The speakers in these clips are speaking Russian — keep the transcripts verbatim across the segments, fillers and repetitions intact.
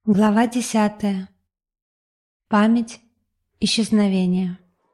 Глава десятая. Память. Исчезновение.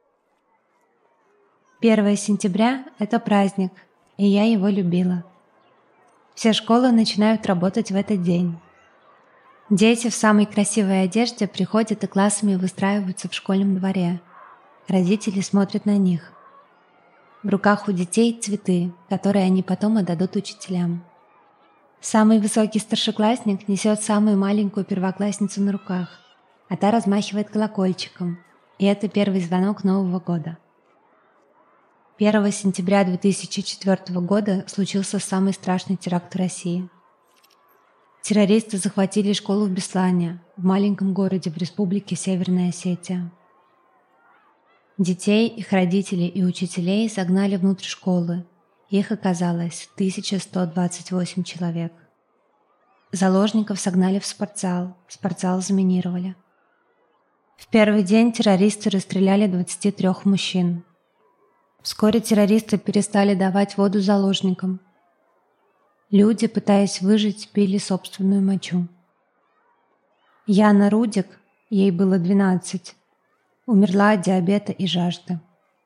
первое сентября – это праздник, и я его любила. Все школы начинают работать в этот день. Дети в самой красивой одежде приходят и классами выстраиваются в школьном дворе. Родители смотрят на них. В руках у детей цветы, которые они потом отдадут учителям. Самый высокий старшеклассник несет самую маленькую первоклассницу на руках, а та размахивает колокольчиком, и это первый звонок Нового года. первое сентября две тысячи четвёртого года случился самый страшный теракт в России. Террористы захватили школу в Беслане, в маленьком городе в республике Северная Осетия. Детей, их родителей и учителей загнали внутрь школы. Их оказалось тысяча сто двадцать восемь человек. Заложников согнали в спортзал, спортзал заминировали. В первый день террористы расстреляли двадцати трёх мужчин. Вскоре террористы перестали давать воду заложникам. Люди, пытаясь выжить, пили собственную мочу. Яна Рудик, ей было двенадцать, умерла от диабета и жажды.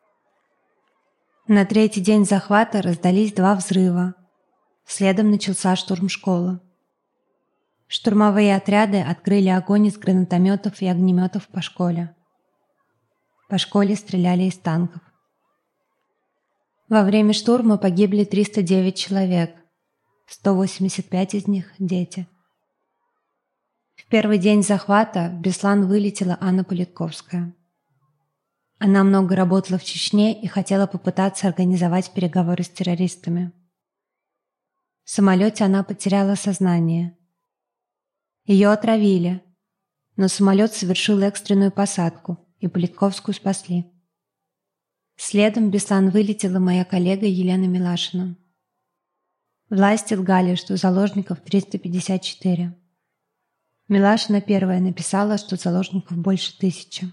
На третий день захвата раздались два взрыва. Следом начался штурм школы. Штурмовые отряды открыли огонь из гранатометов и огнеметов по школе. По школе стреляли из танков. Во время штурма погибли триста девять человек, сто восемьдесят пять из них – дети. В первый день захвата в Беслан вылетела Анна Политковская. Она много работала в Чечне и хотела попытаться организовать переговоры с террористами. В самолете она потеряла сознание. Ее отравили, но самолет совершил экстренную посадку, и Политковскую спасли. Следом в Беслан вылетела моя коллега Елена Милашина. Власти лгали, что заложников триста пятьдесят четыре. Милашина первая написала, что заложников больше тысячи.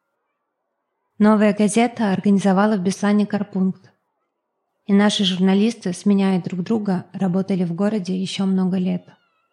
Новая газета организовала в Беслане корпункт, и наши журналисты, сменяя друг друга, работали в городе еще много лет.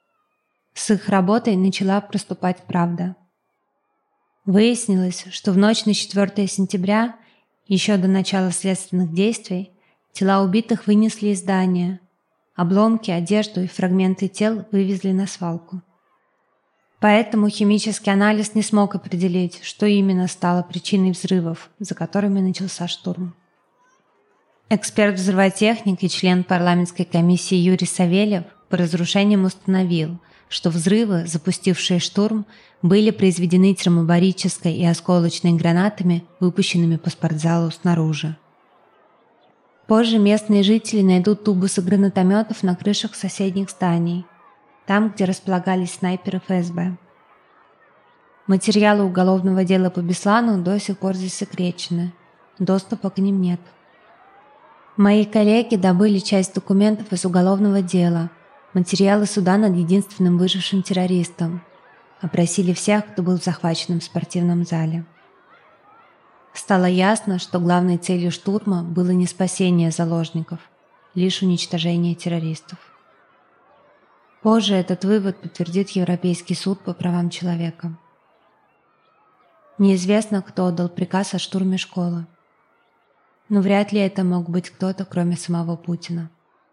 С их работой начала проступать правда. Выяснилось, что в ночь на четвёртое сентября, еще до начала следственных действий, тела убитых вынесли из здания, обломки, одежду и фрагменты тел вывезли на свалку. Поэтому химический анализ не смог определить, что именно стало причиной взрывов, за которыми начался штурм. Эксперт-взрывотехник и член парламентской комиссии Юрий Савельев по разрушениям установил, что взрывы, запустившие штурм, были произведены термобарической и осколочной гранатами, выпущенными по спортзалу снаружи. Позже местные жители найдут тубусы гранатометов на крышах соседних зданий, там, где располагались снайперы эф эс бэ. Материалы уголовного дела по Беслану до сих пор засекречены, доступа к ним нет. Мои коллеги добыли часть документов из уголовного дела, материалы суда над единственным выжившим террористом, опросили всех, кто был в захваченном спортивном зале. Стало ясно, что главной целью штурма было не спасение заложников, лишь уничтожение террористов. Позже этот вывод подтвердит Европейский суд по правам человека. Неизвестно, кто отдал приказ о штурме школы. Но вряд ли это мог быть кто-то, кроме самого Путина.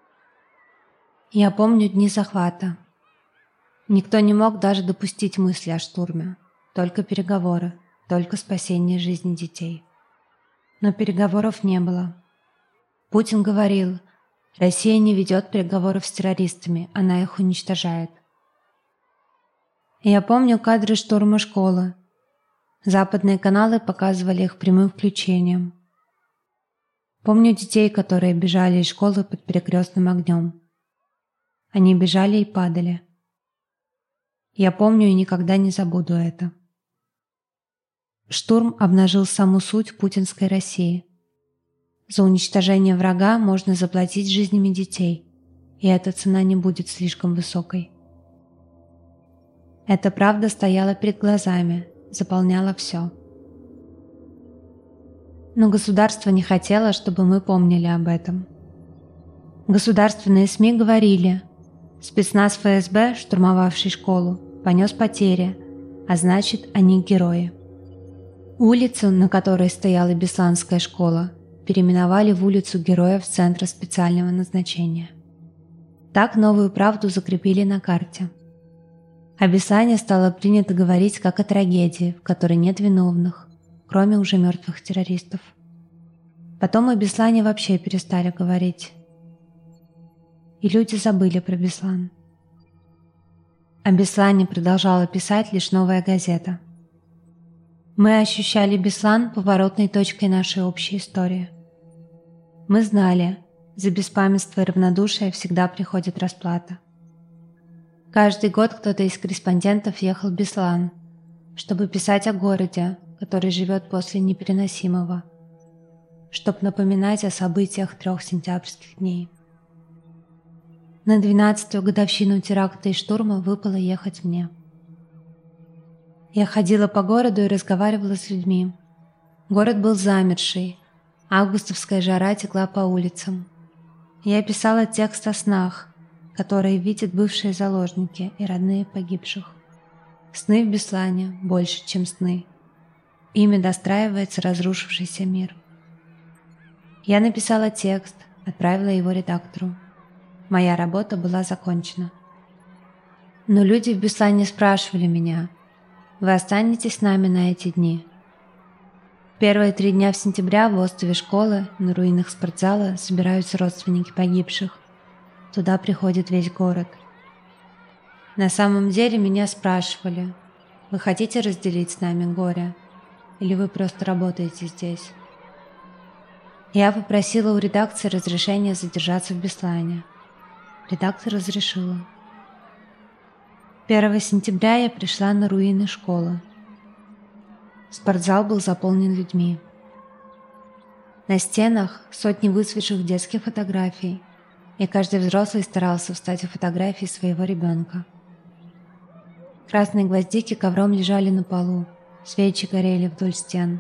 Я помню дни захвата. Никто не мог даже допустить мысли о штурме. Только переговоры, только спасение жизни детей. Но переговоров не было. Путин говорил: Россия не ведет переговоров с террористами, она их уничтожает. Я помню кадры штурма школы. Западные каналы показывали их прямым включением. Помню детей, которые бежали из школы под перекрестным огнем. Они бежали и падали. Я помню и никогда не забуду это. Штурм обнажил саму суть путинской России. За уничтожение врага можно заплатить жизнями детей, и эта цена не будет слишком высокой. Эта правда стояла перед глазами, заполняла все. Но государство не хотело, чтобы мы помнили об этом. Государственные СМИ говорили: спецназ эф эс бэ, штурмовавший школу, понес потери, а значит, они герои. Улицу, на которой стояла Бесланская школа, переименовали в улицу Героев Центра специального назначения. Так новую правду закрепили на карте. О Беслане стало принято говорить как о трагедии, в которой нет виновных, кроме уже мертвых террористов. Потом о Беслане вообще перестали говорить. И люди забыли про Беслан. О Беслане продолжала писать лишь «Новая газета». Мы ощущали Беслан поворотной точкой нашей общей истории. Мы знали, за беспамятство и равнодушие всегда приходит расплата. Каждый год кто-то из корреспондентов ехал в Беслан, чтобы писать о городе, который живет после непереносимого, чтобы напоминать о событиях трех сентябрьских дней. На двенадцатую годовщину теракта и штурма выпало ехать мне. Я ходила по городу и разговаривала с людьми. Город был замерший, августовская жара текла по улицам. Я писала текст о снах, которые видят бывшие заложники и родные погибших. Сны в Беслане больше, чем сны. Ими достраивается разрушившийся мир. Я написала текст, отправила его редактору. Моя работа была закончена. Но люди в Беслане спрашивали меня: «Вы останетесь с нами на эти дни?» Первые три дня в сентября в острове школы на руинах спортзала собираются родственники погибших. Туда приходит весь город. На самом деле меня спрашивали: «Вы хотите разделить с нами горе? Или вы просто работаете здесь?» Я попросила у редакции разрешения задержаться в Беслане. Редактор разрешила. первого сентября я пришла на руины школы. Спортзал был заполнен людьми. На стенах сотни выцветших детских фотографий, и каждый взрослый старался встать у фотографии своего ребенка. Красные гвоздики ковром лежали на полу, свечи горели вдоль стен.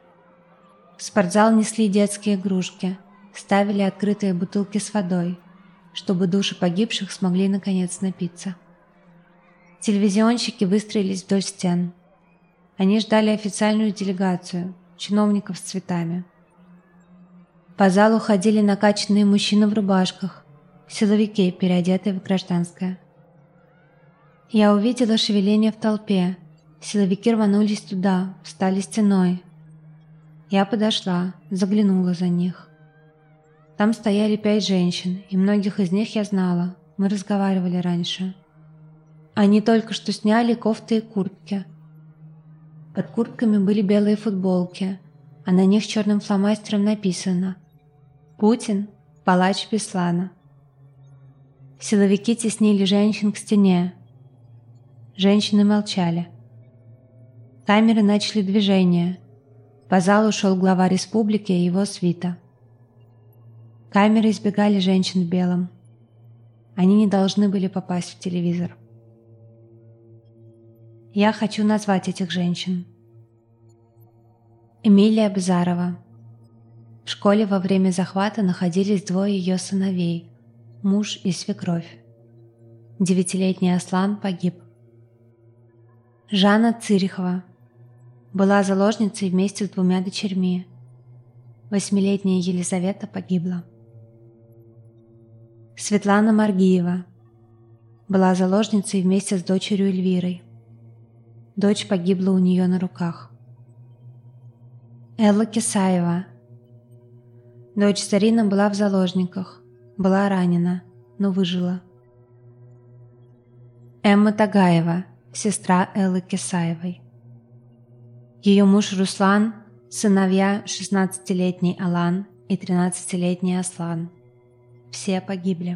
В спортзал несли детские игрушки, ставили открытые бутылки с водой, чтобы души погибших смогли наконец напиться. Телевизионщики выстроились вдоль стен. Они ждали официальную делегацию, чиновников с цветами. По залу ходили накачанные мужчины в рубашках, силовики, переодетые в гражданское. Я увидела шевеление в толпе. Силовики рванулись туда, встали стеной. Я подошла, заглянула за них. Там стояли пять женщин, и многих из них я знала, мы разговаривали раньше. Они только что сняли кофты и куртки. Под куртками были белые футболки, а на них черным фломастером написано: «Путин – палач Беслана». Силовики теснили женщин к стене. Женщины молчали. Камеры начали движение. По залу шел глава республики и его свита. Камеры избегали женщин в белом. Они не должны были попасть в телевизор. Я хочу назвать этих женщин. Эмилия Базарова. В школе во время захвата находились двое ее сыновей, муж и свекровь. Девятилетний Аслан погиб. Жанна Цирихова. Была заложницей вместе с двумя дочерьми. Восьмилетняя Елизавета погибла. Светлана Маргиева. Была заложницей вместе с дочерью Эльвирой. Дочь погибла у нее на руках. Элла Кисаева. Дочь Зарина была в заложниках, была ранена, но выжила. Эмма Тагаева, сестра Эллы Кисаевой. Ее муж Руслан, сыновья шестнадцатилетний Алан и тринадцатилетний Аслан. Все погибли.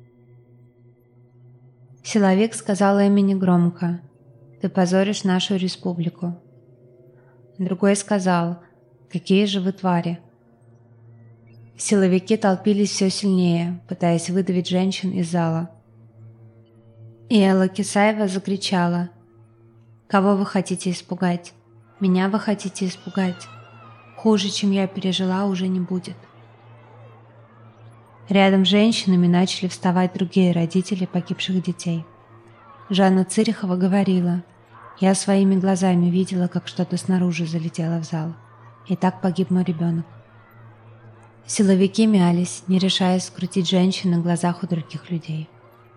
Силовик сказал Эмме негромко: «Ты позоришь нашу республику». Другой сказал: «Какие же вы твари». Силовики толпились все сильнее, пытаясь выдавить женщин из зала. И Элла Кисаева закричала: «Кого вы хотите испугать? Меня вы хотите испугать? Хуже, чем я пережила, уже не будет». Рядом с женщинами начали вставать другие родители погибших детей. Жанна Цирихова говорила: «Я своими глазами видела, как что-то снаружи залетело в зал. И так погиб мой ребенок». Силовики мялись, не решаясь скрутить женщин на глазах у других людей.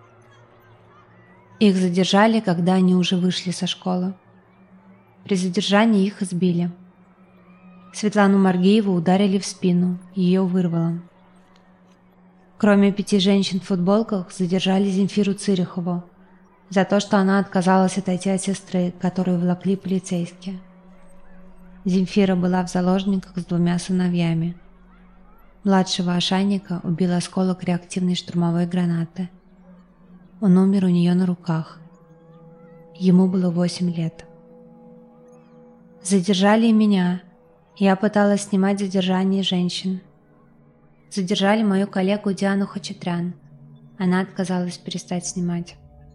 Их задержали, когда они уже вышли со школы. При задержании их избили. Светлану Маргиеву ударили в спину, ее вырвало. Кроме пяти женщин в футболках, задержали Земфиру Цирихову за то, что она отказалась отойти от сестры, которую волокли полицейские. Земфира была в заложниках с двумя сыновьями. Младшего ошейника убил осколок реактивной штурмовой гранаты. Он умер у нее на руках. Ему было восемь лет. Задержали и меня. Я пыталась снимать задержание женщин. Задержали мою коллегу Диану Хачатрян. Она отказалась перестать снимать.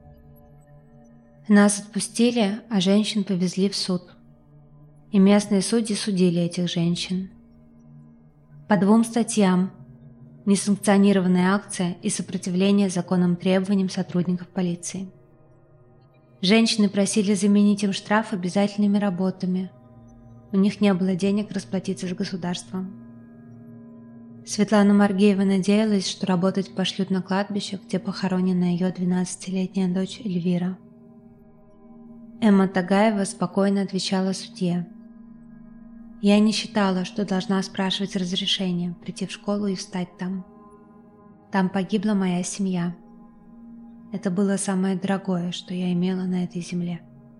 Нас отпустили, а женщин повезли в суд. И местные судьи судили этих женщин. По двум статьям: несанкционированная акция и сопротивление законным требованиям сотрудников полиции. Женщины просили заменить им штраф обязательными работами. У них не было денег расплатиться с государством. Светлана Маргиева надеялась, что работать пошлют на кладбище, где похоронена ее двенадцатилетняя дочь Эльвира. Эмма Тагаева спокойно отвечала судье: «Я не считала, что должна спрашивать разрешения прийти в школу и встать там. Там погибла моя семья. Это было самое дорогое, что я имела на этой земле.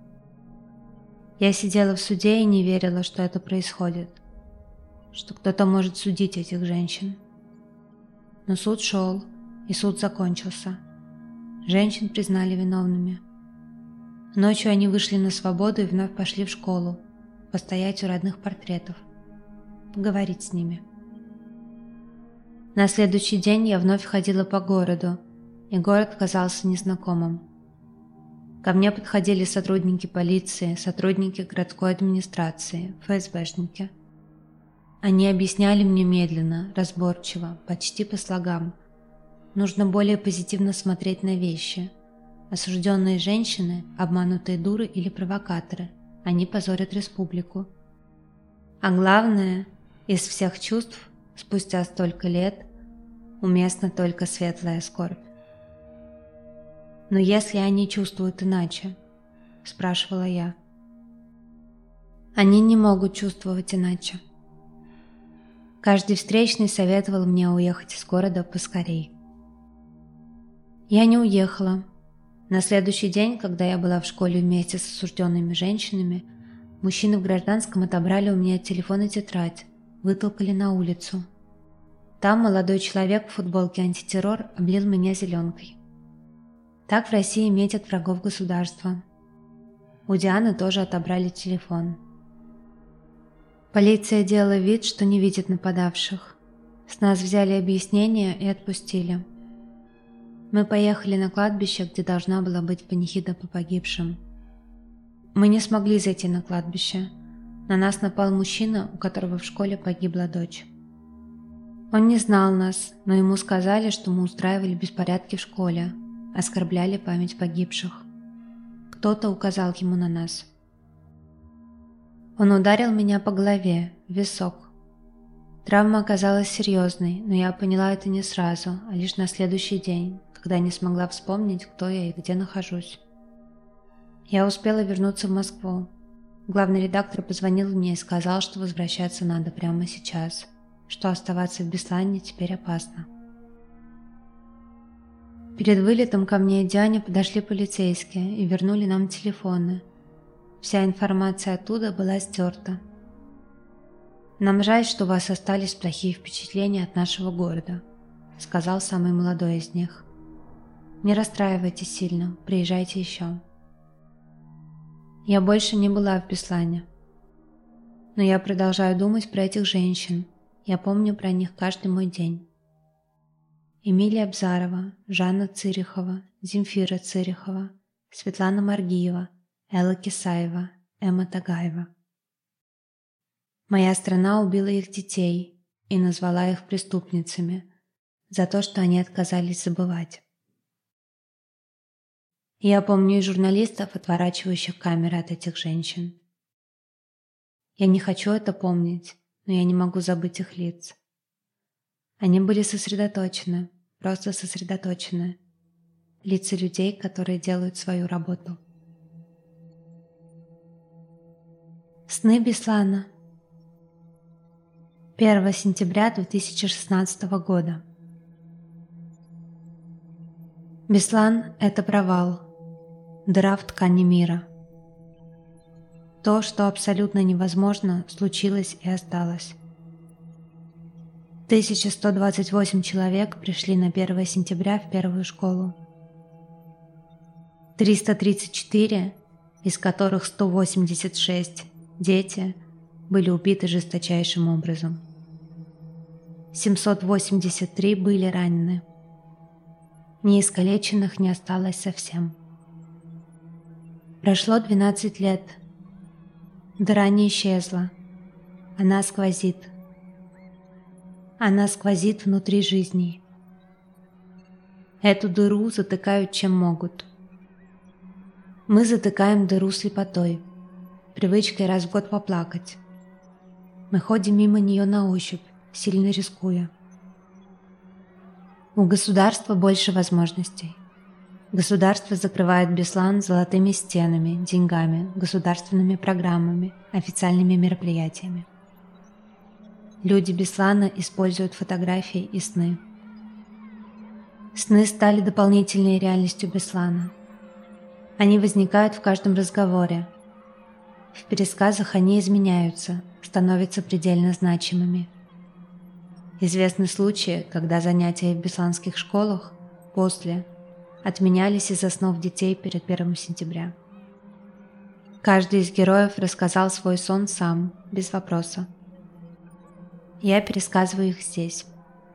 Я сидела в суде и не верила, что это происходит, что кто-то может судить этих женщин. Но суд шел, и суд закончился. Женщин признали виновными. Ночью они вышли на свободу и вновь пошли в школу, постоять у родных портретов, поговорить с ними. На следующий день я вновь ходила по городу, и город казался незнакомым. Ко мне подходили сотрудники полиции, сотрудники городской администрации, ФСБшники. Они объясняли мне медленно, разборчиво, почти по слогам. Нужно более позитивно смотреть на вещи. Осужденные женщины – обманутые дуры или провокаторы. Они позорят республику. А главное, из всех чувств, спустя столько лет, уместна только светлая скорбь. «Но если они чувствуют иначе?» – спрашивала я. «Они не могут чувствовать иначе». Каждый встречный советовал мне уехать из города поскорей. Я не уехала. На следующий день, когда я была в школе вместе с осужденными женщинами, мужчины в гражданском отобрали у меня телефон и тетрадь, вытолкали на улицу. Там молодой человек в футболке антитеррор облил меня зеленкой. Так в России метят врагов государства. У Дианы тоже отобрали телефон. Полиция делала вид, что не видит нападавших. С нас взяли объяснение и отпустили. Мы поехали на кладбище, где должна была быть панихида по погибшим. Мы не смогли зайти на кладбище. На нас напал мужчина, у которого в школе погибла дочь. Он не знал нас, но ему сказали, что мы устраивали беспорядки в школе, оскорбляли память погибших. Кто-то указал ему на нас. Он ударил меня по голове, в висок. Травма оказалась серьезной, но я поняла это не сразу, а лишь на следующий день, когда не смогла вспомнить, кто я и где нахожусь. Я успела вернуться в Москву. Главный редактор позвонил мне и сказал, что возвращаться надо прямо сейчас, что оставаться в Беслане теперь опасно. Перед вылетом ко мне и Диане подошли полицейские и вернули нам телефоны. Вся информация оттуда была стерта. «Нам жаль, что у вас остались плохие впечатления от нашего города», — сказал самый молодой из них. «Не расстраивайтесь сильно, приезжайте еще». Я больше не была в Беслане. Но я продолжаю думать про этих женщин. Я помню про них каждый мой день. Эмилия Абзарова, Жанна Цирихова, Земфира Цирихова, Светлана Маргиева, Элла Кисаева, Эмма Тагаева. Моя страна убила их детей и назвала их преступницами за то, что они отказались забывать. Я помню и журналистов, отворачивающих камеры от этих женщин. Я не хочу это помнить, но я не могу забыть их лиц. Они были сосредоточены, просто сосредоточены. Лица людей, которые делают свою работу. Сны Беслана. первого сентября две тысячи шестнадцатого года. Беслан — это провал, дыра в ткани мира. То, что абсолютно невозможно, случилось и осталось. тысяча сто двадцать восемь человек пришли на первого сентября в первую школу. триста тридцать четыре, из которых сто восемьдесят шесть дети, были убиты жесточайшим образом. семьсот восемьдесят три были ранены. Неискалеченных не осталось совсем. Прошло двенадцать лет. Дыра не исчезла. Она сквозит. Она сквозит внутри жизни. Эту дыру затыкают чем могут. Мы затыкаем дыру слепотой, привычкой раз в год поплакать. Мы ходим мимо нее на ощупь, сильно рискуя. У государства больше возможностей. Государство закрывает Беслан золотыми стенами, деньгами, государственными программами, официальными мероприятиями. Люди Беслана используют фотографии и сны. Сны стали дополнительной реальностью Беслана. Они возникают в каждом разговоре. В пересказах они изменяются, становятся предельно значимыми. Известны случаи, когда занятия в бесланских школах после отменялись из-за снов детей перед первым сентября. Каждый из героев рассказал свой сон сам, без вопроса. Я пересказываю их здесь.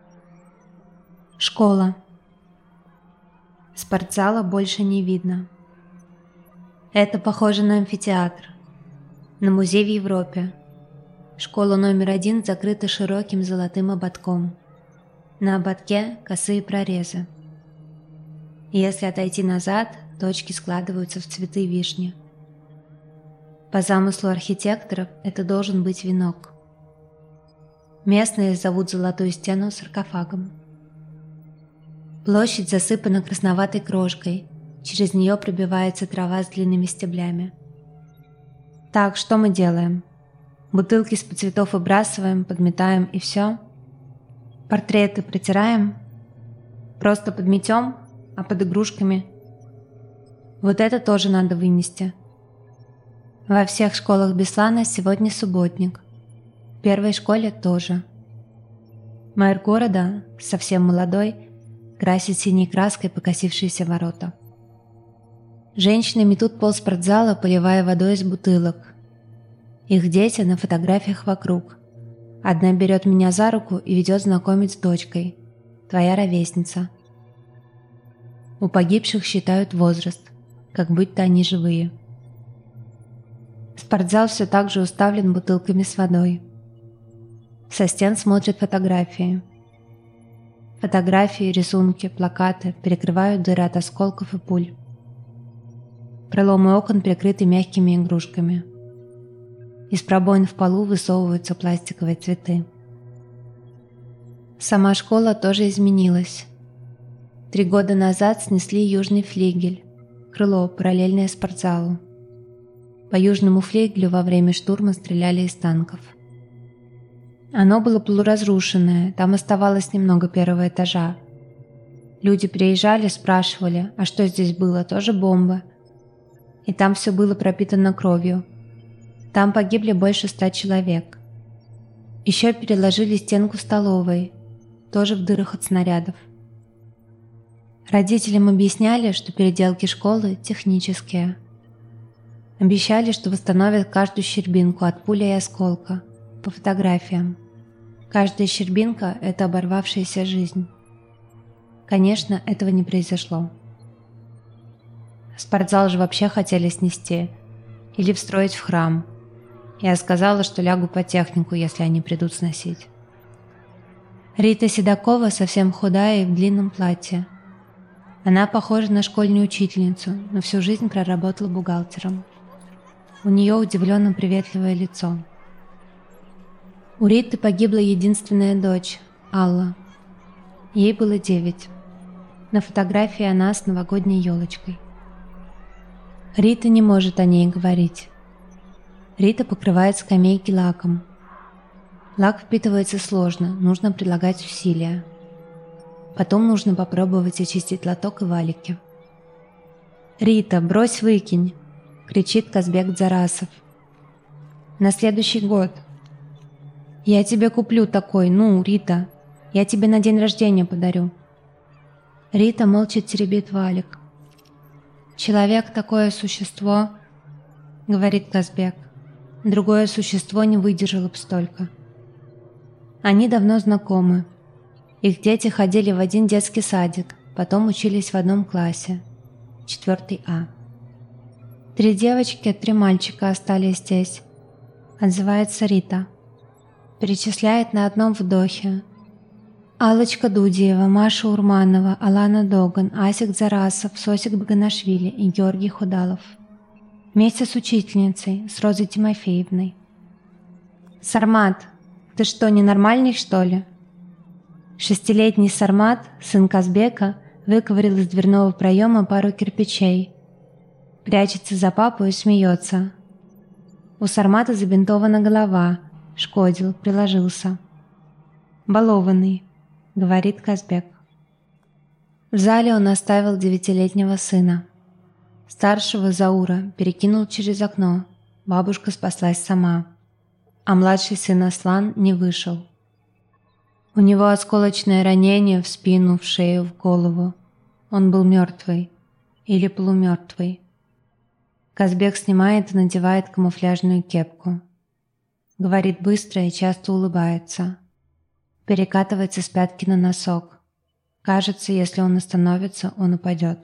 Школа. Спортзала больше не видно. Это похоже на амфитеатр, на музей в Европе. Школа номер один закрыта широким золотым ободком. На ободке косые прорезы. Если отойти назад, точки складываются в цветы вишни. По замыслу архитекторов это должен быть венок. Местные зовут золотую стену саркофагом. Площадь засыпана красноватой крошкой, через нее пробивается трава с длинными стеблями. Так, что мы делаем? Бутылки из-под цветов выбрасываем, подметаем и все? Портреты протираем? Просто подметем, а под игрушками? Вот это тоже надо вынести. Во всех школах Беслана сегодня субботник. В первой школе тоже. Мэр города, совсем молодой, красит синей краской покосившиеся ворота. Женщины метут пол спортзала, поливая водой из бутылок. Их дети на фотографиях вокруг. Одна берет меня за руку и ведет знакомить с дочкой. Твоя ровесница. У погибших считают возраст, как будто они живые. Спортзал все так же уставлен бутылками с водой. Со стен смотрят фотографии. Фотографии, рисунки, плакаты перекрывают дыры от осколков и пуль. Проломы окон прикрыты мягкими игрушками. Из пробоин в полу высовываются пластиковые цветы. Сама школа тоже изменилась. Три года назад снесли южный флигель, крыло, параллельное спортзалу. По южному флигелю во время штурма стреляли из танков. Оно было полуразрушенное, там оставалось немного первого этажа. Люди приезжали, спрашивали, а что здесь было, тоже бомба. И там все было пропитано кровью. Там погибли больше ста человек. Еще переложили стенку столовой, тоже в дырах от снарядов. Родителям объясняли, что переделки школы технические. Обещали, что восстановят каждую щербинку от пули и осколка, по фотографиям. Каждая щербинка – это оборвавшаяся жизнь. Конечно, этого не произошло. Спортзал же вообще хотели снести или встроить в храм. Я сказала, что лягу по технику, если они придут сносить. Рита Седокова совсем худая и в длинном платье. Она похожа на школьную учительницу, но всю жизнь проработала бухгалтером. У нее удивленно приветливое лицо. У Риты погибла единственная дочь, Алла. Ей было девять. На фотографии она с новогодней елочкой. Рита не может о ней говорить. Рита покрывает скамейки лаком. Лак впитывается сложно, нужно прилагать усилия. Потом нужно попробовать очистить лоток и валики. «Рита, брось, выкинь!» — кричит Казбек Дзарасов. «На следующий год». «Я тебе куплю такой, ну, Рита, я тебе на день рождения подарю». Рита молча теребит валик. «Человек — такое существо», — говорит Казбек. «Другое существо не выдержало бы столько». Они давно знакомы. Их дети ходили в один детский садик, потом учились в одном классе, четвертый А. Три девочки, три мальчика остались здесь. Отзывается Рита. Перечисляет на одном вдохе. Аллочка Дудиева, Маша Урманова, Алана Доган, Асик Дзарасов, Сосик Баганашвили и Георгий Худалов. Вместе с учительницей, с Розой Тимофеевной. «Сармат, ты что, ненормальный, что ли?» Шестилетний Сармат, сын Казбека, выковырял из дверного проема пару кирпичей. Прячется за папу и смеется. У Сармата забинтована голова, шкодил, приложился. «Балованный», — говорит Казбек. В зале он оставил девятилетнего сына. Старшего Заура перекинул через окно, бабушка спаслась сама. А младший сын Аслан не вышел. У него осколочное ранение в спину, в шею, в голову. Он был мертвый или полумертвый. Казбек снимает и надевает камуфляжную кепку. Говорит быстро и часто улыбается. Перекатывается с пятки на носок. Кажется, если он остановится, он упадет.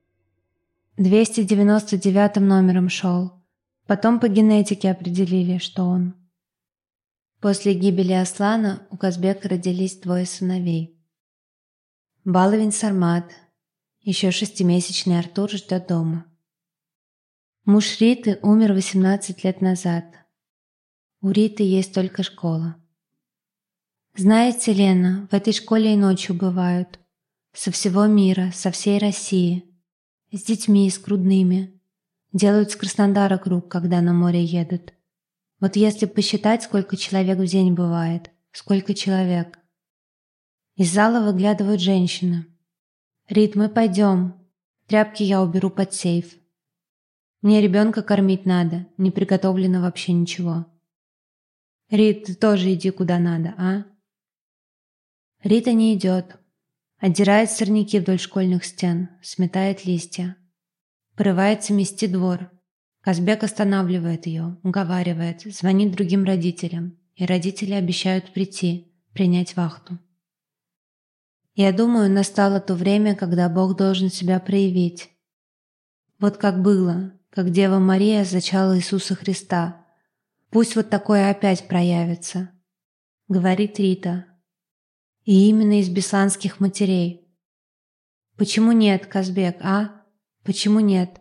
двести девяносто девятым номером шел. Потом по генетике определили, что он. После гибели Аслана у Казбека родились двое сыновей. Баловень Сармат, еще шестимесячный Артур ждет дома. Муж Риты умер восемнадцать лет назад. У Риты есть только школа. Знаете, Лена, в этой школе и ночью бывают. Со всего мира, со всей России. С детьми, с грудными. Делают с Краснодара круг, когда на море едут. Вот если посчитать, сколько человек в день бывает, сколько человек. Из зала выглядывают женщины. «Рит, мы пойдем. Тряпки я уберу под сейф. Мне ребенка кормить надо, не приготовлено вообще ничего. Рит, ты тоже иди куда надо, а?» Рита не идет. Отдирает сорняки вдоль школьных стен, сметает листья. Порывается мести двор. Казбек останавливает ее, уговаривает, звонит другим родителям, и родители обещают прийти, принять вахту. Я думаю, настало то время, когда Бог должен себя проявить. Вот как было, как Дева Мария зачала Иисуса Христа. Пусть вот такое опять проявится, говорит Рита. И именно из бесланских матерей. Почему нет, Казбек, а? Почему нет?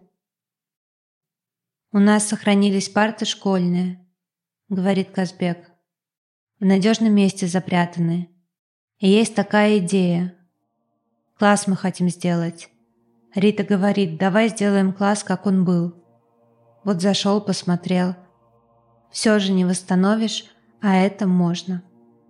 «У нас сохранились парты школьные», — говорит Казбек. «В надежном месте запрятаны. И есть такая идея. Класс мы хотим сделать. Рита говорит, давай сделаем класс, как он был. Вот зашел, посмотрел. Все же не восстановишь, а это можно».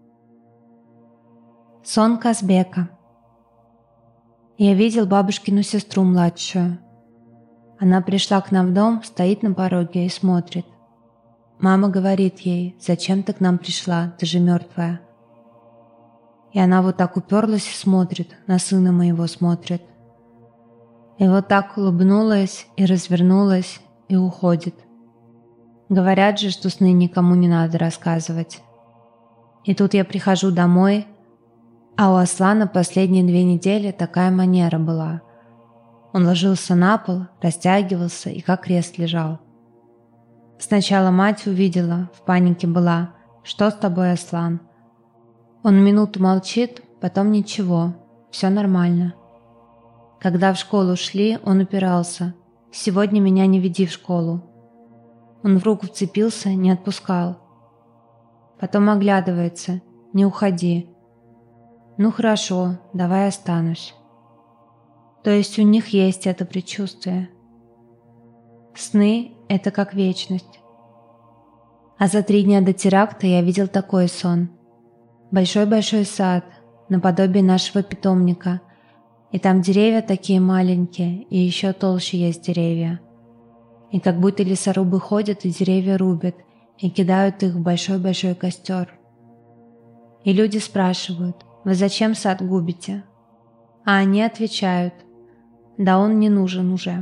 Сон Казбека. Я видел бабушкину сестру младшую. Она пришла к нам в дом, стоит на пороге и смотрит. Мама говорит ей, зачем ты к нам пришла, ты же мертвая. И она вот так уперлась и смотрит, на сына моего смотрит. И вот так улыбнулась и развернулась и уходит. Говорят же, что сны никому не надо рассказывать. И тут я прихожу домой, а у Аслана последние две недели такая манера была. Он ложился на пол, растягивался и как крест лежал. Сначала мать увидела, в панике была. «Что с тобой, Аслан?» Он минуту молчит, потом ничего, все нормально. Когда в школу шли, он упирался. «Сегодня меня не веди в школу». Он в руку вцепился, не отпускал. Потом оглядывается. «Не уходи». «Ну хорошо, давай останусь». То есть у них есть это предчувствие. Сны – это как вечность. А за три дня до теракта я видел такой сон. Большой-большой сад, наподобие нашего питомника. И там деревья такие маленькие, и еще толще есть деревья. И как будто лесорубы ходят и деревья рубят, и кидают их в большой-большой костер. И люди спрашивают: «Вы зачем сад губите?» А они отвечают: «Да он не нужен уже».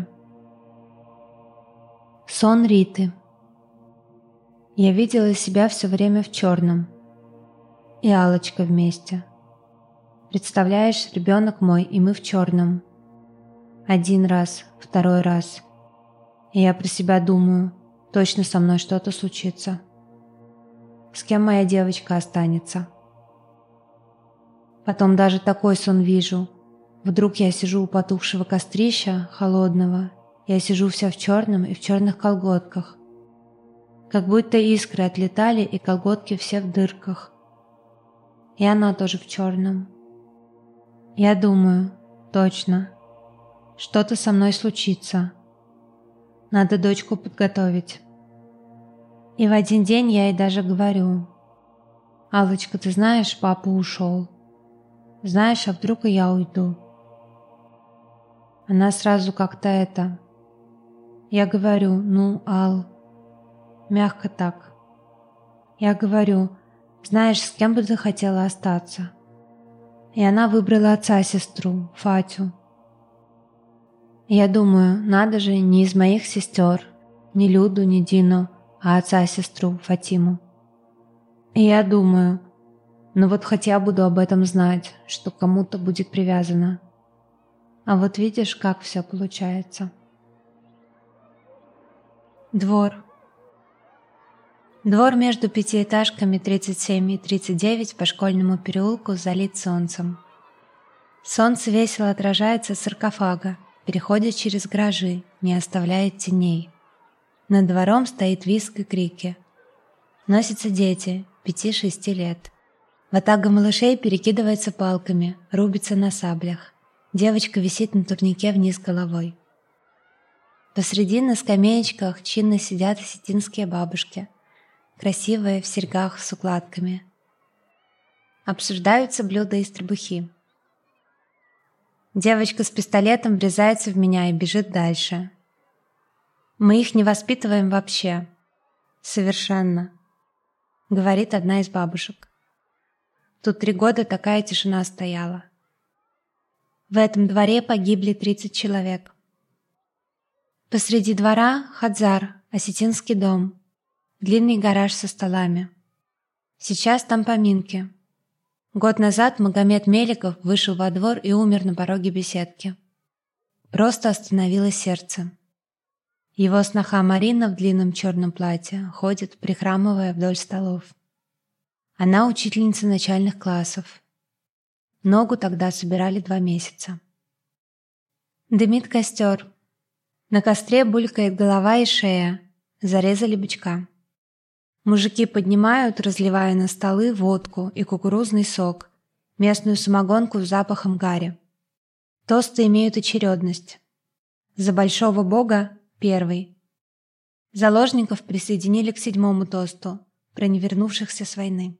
Сон Риты. Я видела себя все время в черном. И Аллочка вместе. Представляешь, ребенок мой, и мы в черном. Один раз, второй раз. И я про себя думаю: точно со мной что-то случится. С кем моя девочка останется? Потом даже такой сон вижу. Вдруг я сижу у потухшего кострища, холодного. Я сижу вся в черном и в черных колготках. Как будто искры отлетали, и колготки все в дырках. И она тоже в черном. Я думаю: точно, что-то со мной случится. Надо дочку подготовить. И в один день я ей даже говорю: «Аллочка, ты знаешь, папа ушел. Знаешь, а вдруг и я уйду?» Она сразу как-то это... Я говорю: «Ну, Ал...» Мягко так. Я говорю: «Знаешь, с кем бы ты хотела остаться?» И она выбрала отца-сестру, Фатю. Я думаю, надо же, не из моих сестер, ни Люду, ни Дину, а отца-сестру, Фатиму. И я думаю, ну вот хоть я буду об этом знать, что кому-то будет привязано. А вот видишь, как все получается. Двор. Двор между пятиэтажками тридцать семь и тридцать девять по школьному переулку залит солнцем. Солнце весело отражается с саркофага, переходит через гаражи, не оставляет теней. Над двором стоит визг и крики. Носятся дети, пяти-шести лет. Ватага малышей перекидывается палками, рубится на саблях. Девочка висит на турнике вниз головой. Посреди на скамеечках чинно сидят осетинские бабушки, красивые, в серьгах с укладками. Обсуждаются блюда из требухи. Девочка с пистолетом врезается в меня и бежит дальше. «Мы их не воспитываем вообще. Совершенно», — говорит одна из бабушек. Тут три года такая тишина стояла. В этом дворе погибли тридцать человек. Посреди двора хадзар, осетинский дом, длинный гараж со столами. Сейчас там поминки. Год назад Магомед Меликов вышел во двор и умер на пороге беседки. Просто остановилось сердце. Его сноха Марина в длинном черном платье ходит, прихрамывая вдоль столов. Она учительница начальных классов. Ногу тогда собирали два месяца. Дымит костер. На костре булькает голова и шея. Зарезали бычка. Мужики поднимают, разливая на столы водку и кукурузный сок, местную самогонку с запахом гари. Тосты имеют очередность. За большого бога – первый. Заложников присоединили к седьмому тосту, про невернувшихся с войны.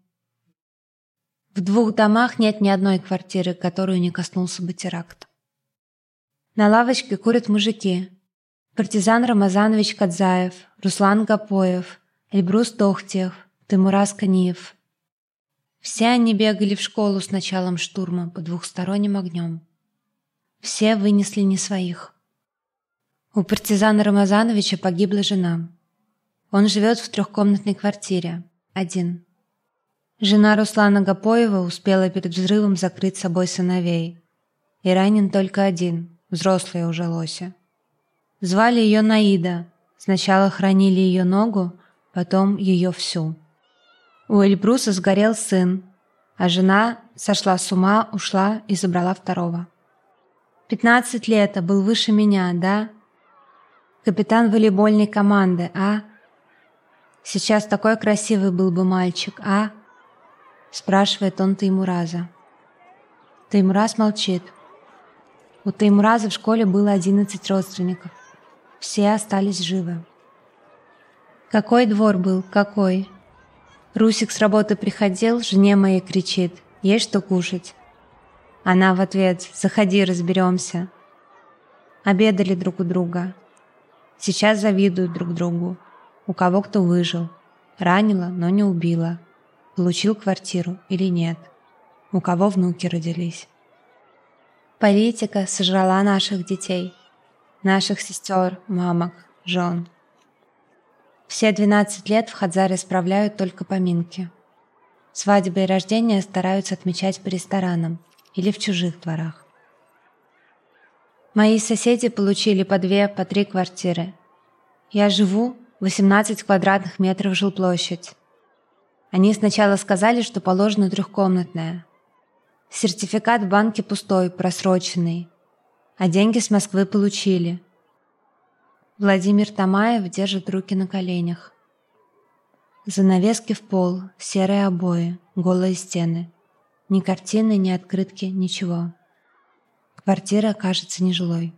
В двух домах нет ни одной квартиры, которую не коснулся бы теракт. На лавочке курят мужики. Партизан Рамазанович Кадзаев, Руслан Гапоев, Эльбрус Тохтиев, Тимурас Каниев. Все они бегали в школу с началом штурма по двухсторонним огнем. Все вынесли не своих. У партизана Рамазановича погибла жена. Он живет в трехкомнатной квартире, один. Жена Руслана Гапоева успела перед взрывом закрыть собой сыновей. И ранен только один, взрослый уже лося. Звали ее Наида. Сначала хранили ее ногу, потом ее всю. У Эльбруса сгорел сын, а жена сошла с ума, ушла и забрала второго. Пятнадцать лет, а был выше меня, да? Капитан волейбольной команды, а? Сейчас такой красивый был бы мальчик, а? Спрашивает он Таймураза. Таймураз молчит. У Таймураза в школе было одиннадцать родственников. Все остались живы. Какой двор был, какой? Русик с работы приходил, жене моей кричит: «Есть что кушать?» Она в ответ: «Заходи, разберемся». Обедали друг у друга. Сейчас завидуют друг другу. У кого кто выжил. Ранила, но не убила. Получил квартиру или нет. У кого внуки родились. Политика сожрала наших детей. Наших сестер, мамок, жен. Все двенадцать лет в Хадзаре справляют только поминки. Свадьбы и рождения стараются отмечать по ресторанам или в чужих дворах. Мои соседи получили по две, по три квартиры. Я живу восемнадцать квадратных метров жилплощадь. Они сначала сказали, что положена трехкомнатная. Сертификат в банке пустой, просроченный. А деньги с Москвы получили. Владимир Тамаев держит руки на коленях. Занавески в пол, серые обои, голые стены. Ни картины, ни открытки, ничего. Квартира кажется нежилой.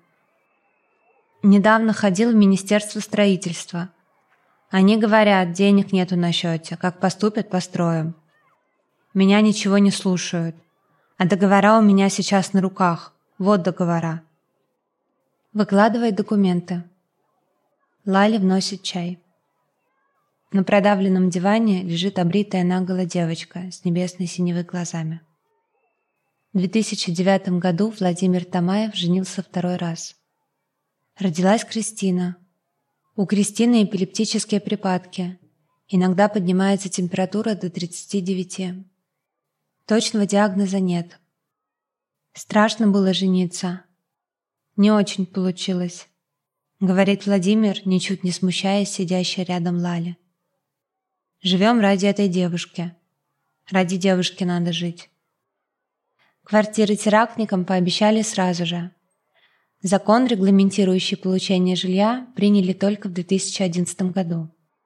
Недавно ходил в Министерство строительства. Они говорят, денег нету на счете, как поступят, построим. Меня ничего не слушают. А договора у меня сейчас на руках. Вот договора. Выкладывает документы. Лали вносит чай. На продавленном диване лежит обритая наголо девочка с небесной синевой глазами. В две тысячи девятом году Владимир Тамаев женился второй раз. Родилась Кристина. У Кристины эпилептические припадки. Иногда поднимается температура до тридцати девяти. Точного диагноза нет. Страшно было жениться. Не очень получилось. Говорит Владимир, ничуть не смущаясь сидящей рядом Лали. Живем ради этой девушки. Ради девушки надо жить. Квартиры террактникам пообещали сразу же. Закон, регламентирующий получение жилья, приняли только в две тысячи одиннадцатом году.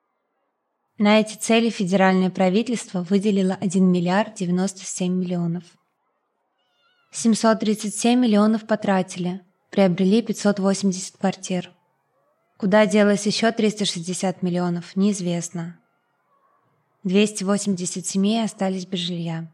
На эти цели федеральное правительство выделило один миллиард девяносто семь миллионов. семьсот тридцать семь миллионов потратили, приобрели пятьсот восемьдесят квартир. Куда делось еще триста шестьдесят миллионов, неизвестно. двести восемьдесят семей остались без жилья.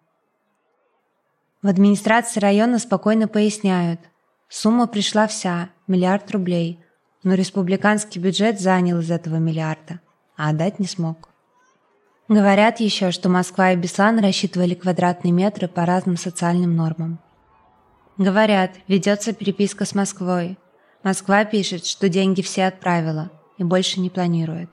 В администрации района спокойно поясняют, сумма пришла вся, миллиард рублей, но республиканский бюджет занял из этого миллиарда, а отдать не смог. Говорят еще, что Москва и Беслан рассчитывали квадратные метры по разным социальным нормам. Говорят, ведется переписка с Москвой. Москва пишет, что деньги все отправила и больше не планирует.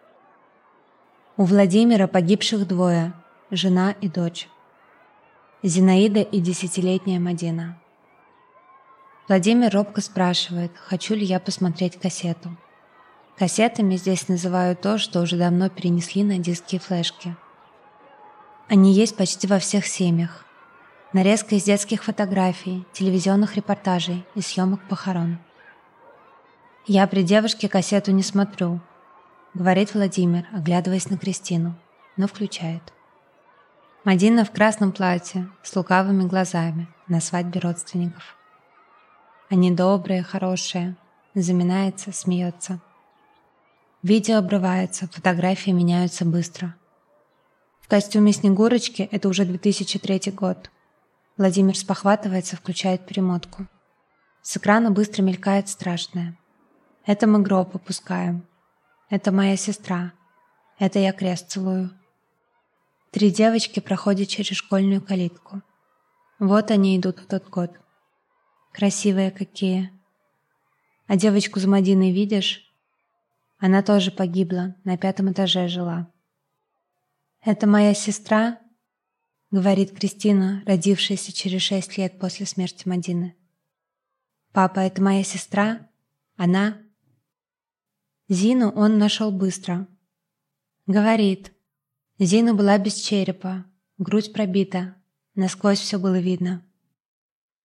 У Владимира погибших двое – жена и дочь. Зинаида и десятилетняя Мадина. Владимир робко спрашивает, хочу ли я посмотреть кассету. Кассетами здесь называют то, что уже давно перенесли на диски и флешки. Они есть почти во всех семьях. Нарезка из детских фотографий, телевизионных репортажей и съемок похорон. «Я при девушке кассету не смотрю», — говорит Владимир, оглядываясь на Кристину, но включает. Мадина в красном платье, с лукавыми глазами, на свадьбе родственников. Они добрые, хорошие, заминается, смеется. Видео обрывается, фотографии меняются быстро. В костюме Снегурочки это уже две тысячи третий год. Владимир спохватывается, включает перемотку. С экрана быстро мелькает страшное. Это мы гроб опускаем. Это моя сестра. Это я крест целую. Три девочки проходят через школьную калитку. Вот они идут в тот год. Красивые какие. А девочку с Мадиной видишь? Она тоже погибла, на пятом этаже жила. Это моя сестра, говорит Кристина, родившаяся через шесть лет после смерти Мадины. Папа, это моя сестра? Она? Зину он нашел быстро. Говорит. Зина была без черепа, грудь пробита, насквозь все было видно.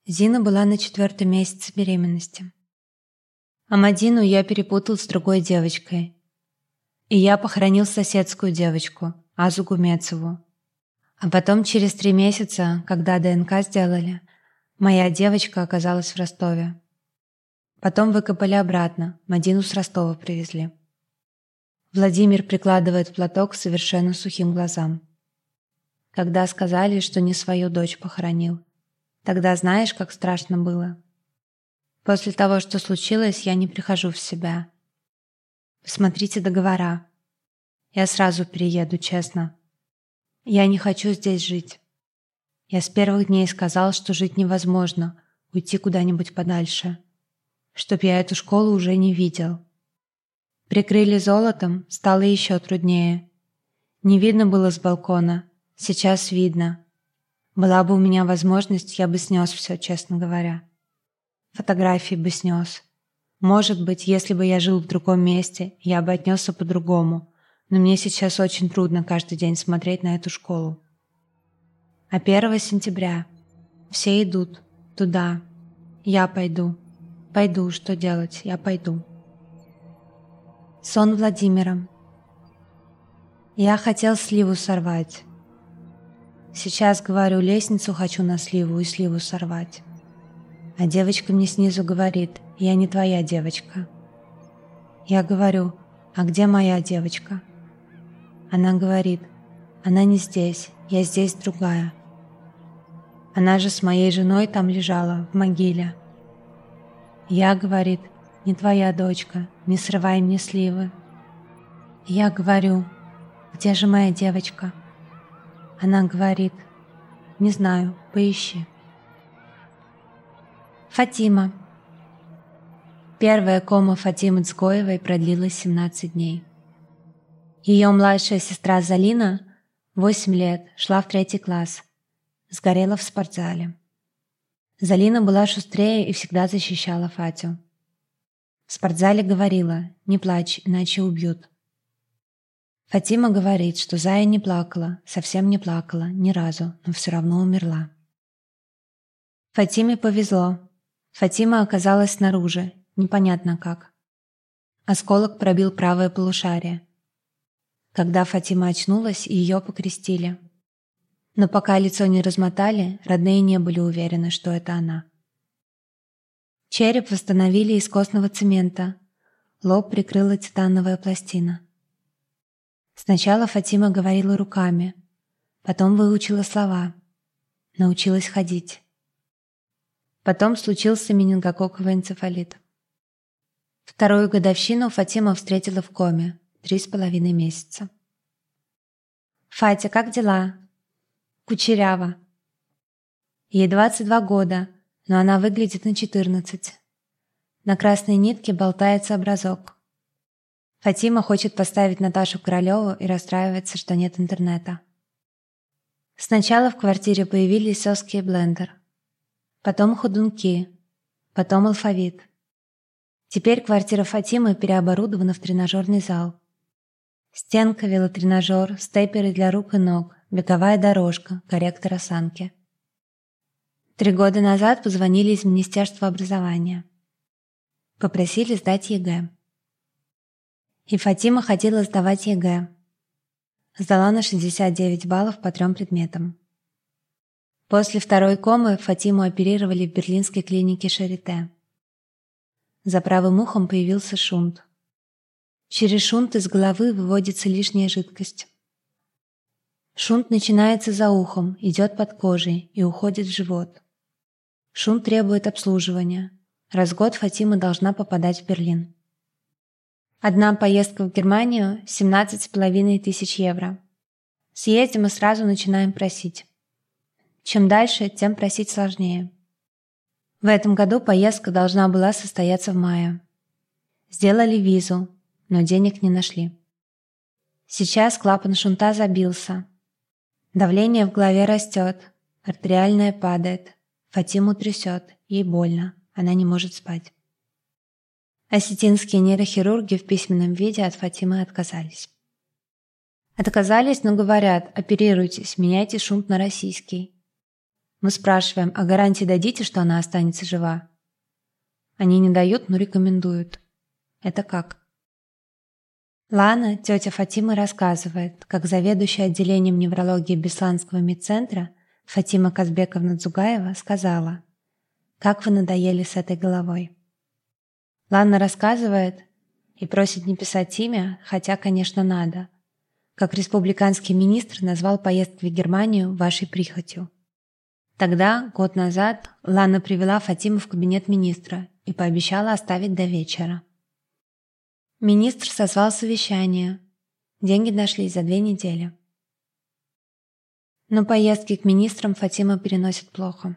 Зина была на четвертом месяце беременности. А Мадину я перепутал с другой девочкой. И я похоронил соседскую девочку, Азу Гумецову. А потом через три месяца, когда ДНК сделали, моя девочка оказалась в Ростове. Потом выкопали обратно, Мадину с Ростова привезли. Владимир прикладывает платок к совершенно сухим глазам. Когда сказали, что не свою дочь похоронил, тогда знаешь, как страшно было? После того, что случилось, я не прихожу в себя. Посмотрите договора. Я сразу перееду, честно. Я не хочу здесь жить. Я с первых дней сказал, что жить невозможно, уйти куда-нибудь подальше. Чтоб я эту школу уже не видел. Прикрыли золотом, стало еще труднее. Не видно было с балкона, сейчас видно. Была бы у меня возможность, я бы снес все, честно говоря. Фотографии бы снес. Может быть, если бы я жил в другом месте, я бы отнесся по-другому, но мне сейчас очень трудно каждый день смотреть на эту школу. А первого сентября все идут туда. Я пойду. Пойду, что делать, я пойду. Сон Владимира. Я хотел сливу сорвать. Сейчас, говорю, лестницу хочу на сливу и сливу сорвать. А девочка мне снизу говорит: я не твоя девочка. Я говорю: а где моя девочка? Она говорит: она не здесь, я здесь другая. Она же с моей женой там лежала, в могиле. Я, говорит, не твоя дочка, не срывай мне сливы. Я говорю: где же моя девочка? Она говорит: не знаю, поищи. Фатима. Первая кома Фатимы Цгоевой продлилась семнадцать дней. Ее младшая сестра Залина, восемь лет, шла в третий класс. Сгорела в спортзале. Залина была шустрее и всегда защищала Фатю. В спортзале говорила: не плачь, иначе убьют. Фатима говорит, что Зая не плакала, совсем не плакала, ни разу, но все равно умерла. Фатиме повезло. Фатима оказалась снаружи, непонятно как. Осколок пробил правое полушарие. Когда Фатима очнулась, ее покрестили. Но пока лицо не размотали, родные не были уверены, что это она. Череп восстановили из костного цемента. Лоб прикрыла титановая пластина. Сначала Фатима говорила руками, потом выучила слова, научилась ходить. Потом случился менингококковый энцефалит. Вторую годовщину Фатима встретила в коме, три с половиной месяца. «Фатя, как дела?» «Кучерява». Ей двадцать два года, но она выглядит на четырнадцать. На красной нитке болтается образок. Фатима хочет поставить Наташу Королеву и расстраивается, что нет интернета. Сначала в квартире появились соски и блендер. Потом ходунки. Потом алфавит. Теперь квартира Фатимы переоборудована в тренажерный зал. Стенка, велотренажер, степеры для рук и ног, беговая дорожка, корректор осанки. Три года назад позвонили из Министерства образования. Попросили сдать ЕГЭ. И Фатима хотела сдавать ЕГЭ. Сдала на шестьдесят девять баллов по трем предметам. После второй комы Фатиму оперировали в берлинской клинике Шарите. За правым ухом появился шунт. Через шунт из головы выводится лишняя жидкость. Шунт начинается за ухом, идет под кожей и уходит в живот. Шунт требует обслуживания. Раз в год Фатима должна попадать в Берлин. Одна поездка в Германию – семнадцать с половиной тысяч евро. Съездим и сразу начинаем просить. Чем дальше, тем просить сложнее. В этом году поездка должна была состояться в мае. Сделали визу, но денег не нашли. Сейчас клапан шунта забился. Давление в голове растет, артериальное падает, Фатиму трясет, ей больно, она не может спать. Осетинские нейрохирурги в письменном виде от Фатимы отказались. Отказались, но говорят: оперируйтесь, меняйте шунт на российский. Мы спрашиваем, а гарантии дадите, что она останется жива? Они не дают, но рекомендуют. Это как? Лана, тетя Фатимы, рассказывает, как заведующая отделением неврологии Бесланского медцентра Фатима Казбековна Дзугаева сказала: «Как вы надоели с этой головой». Лана рассказывает и просит не писать имя, хотя, конечно, надо, как республиканский министр назвал поездку в Германию вашей прихотью. Тогда, год назад, Лана привела Фатиму в кабинет министра и пообещала оставить до вечера. Министр созвал совещание. Деньги нашлись за две недели. Но поездки к министрам Фатима переносит плохо.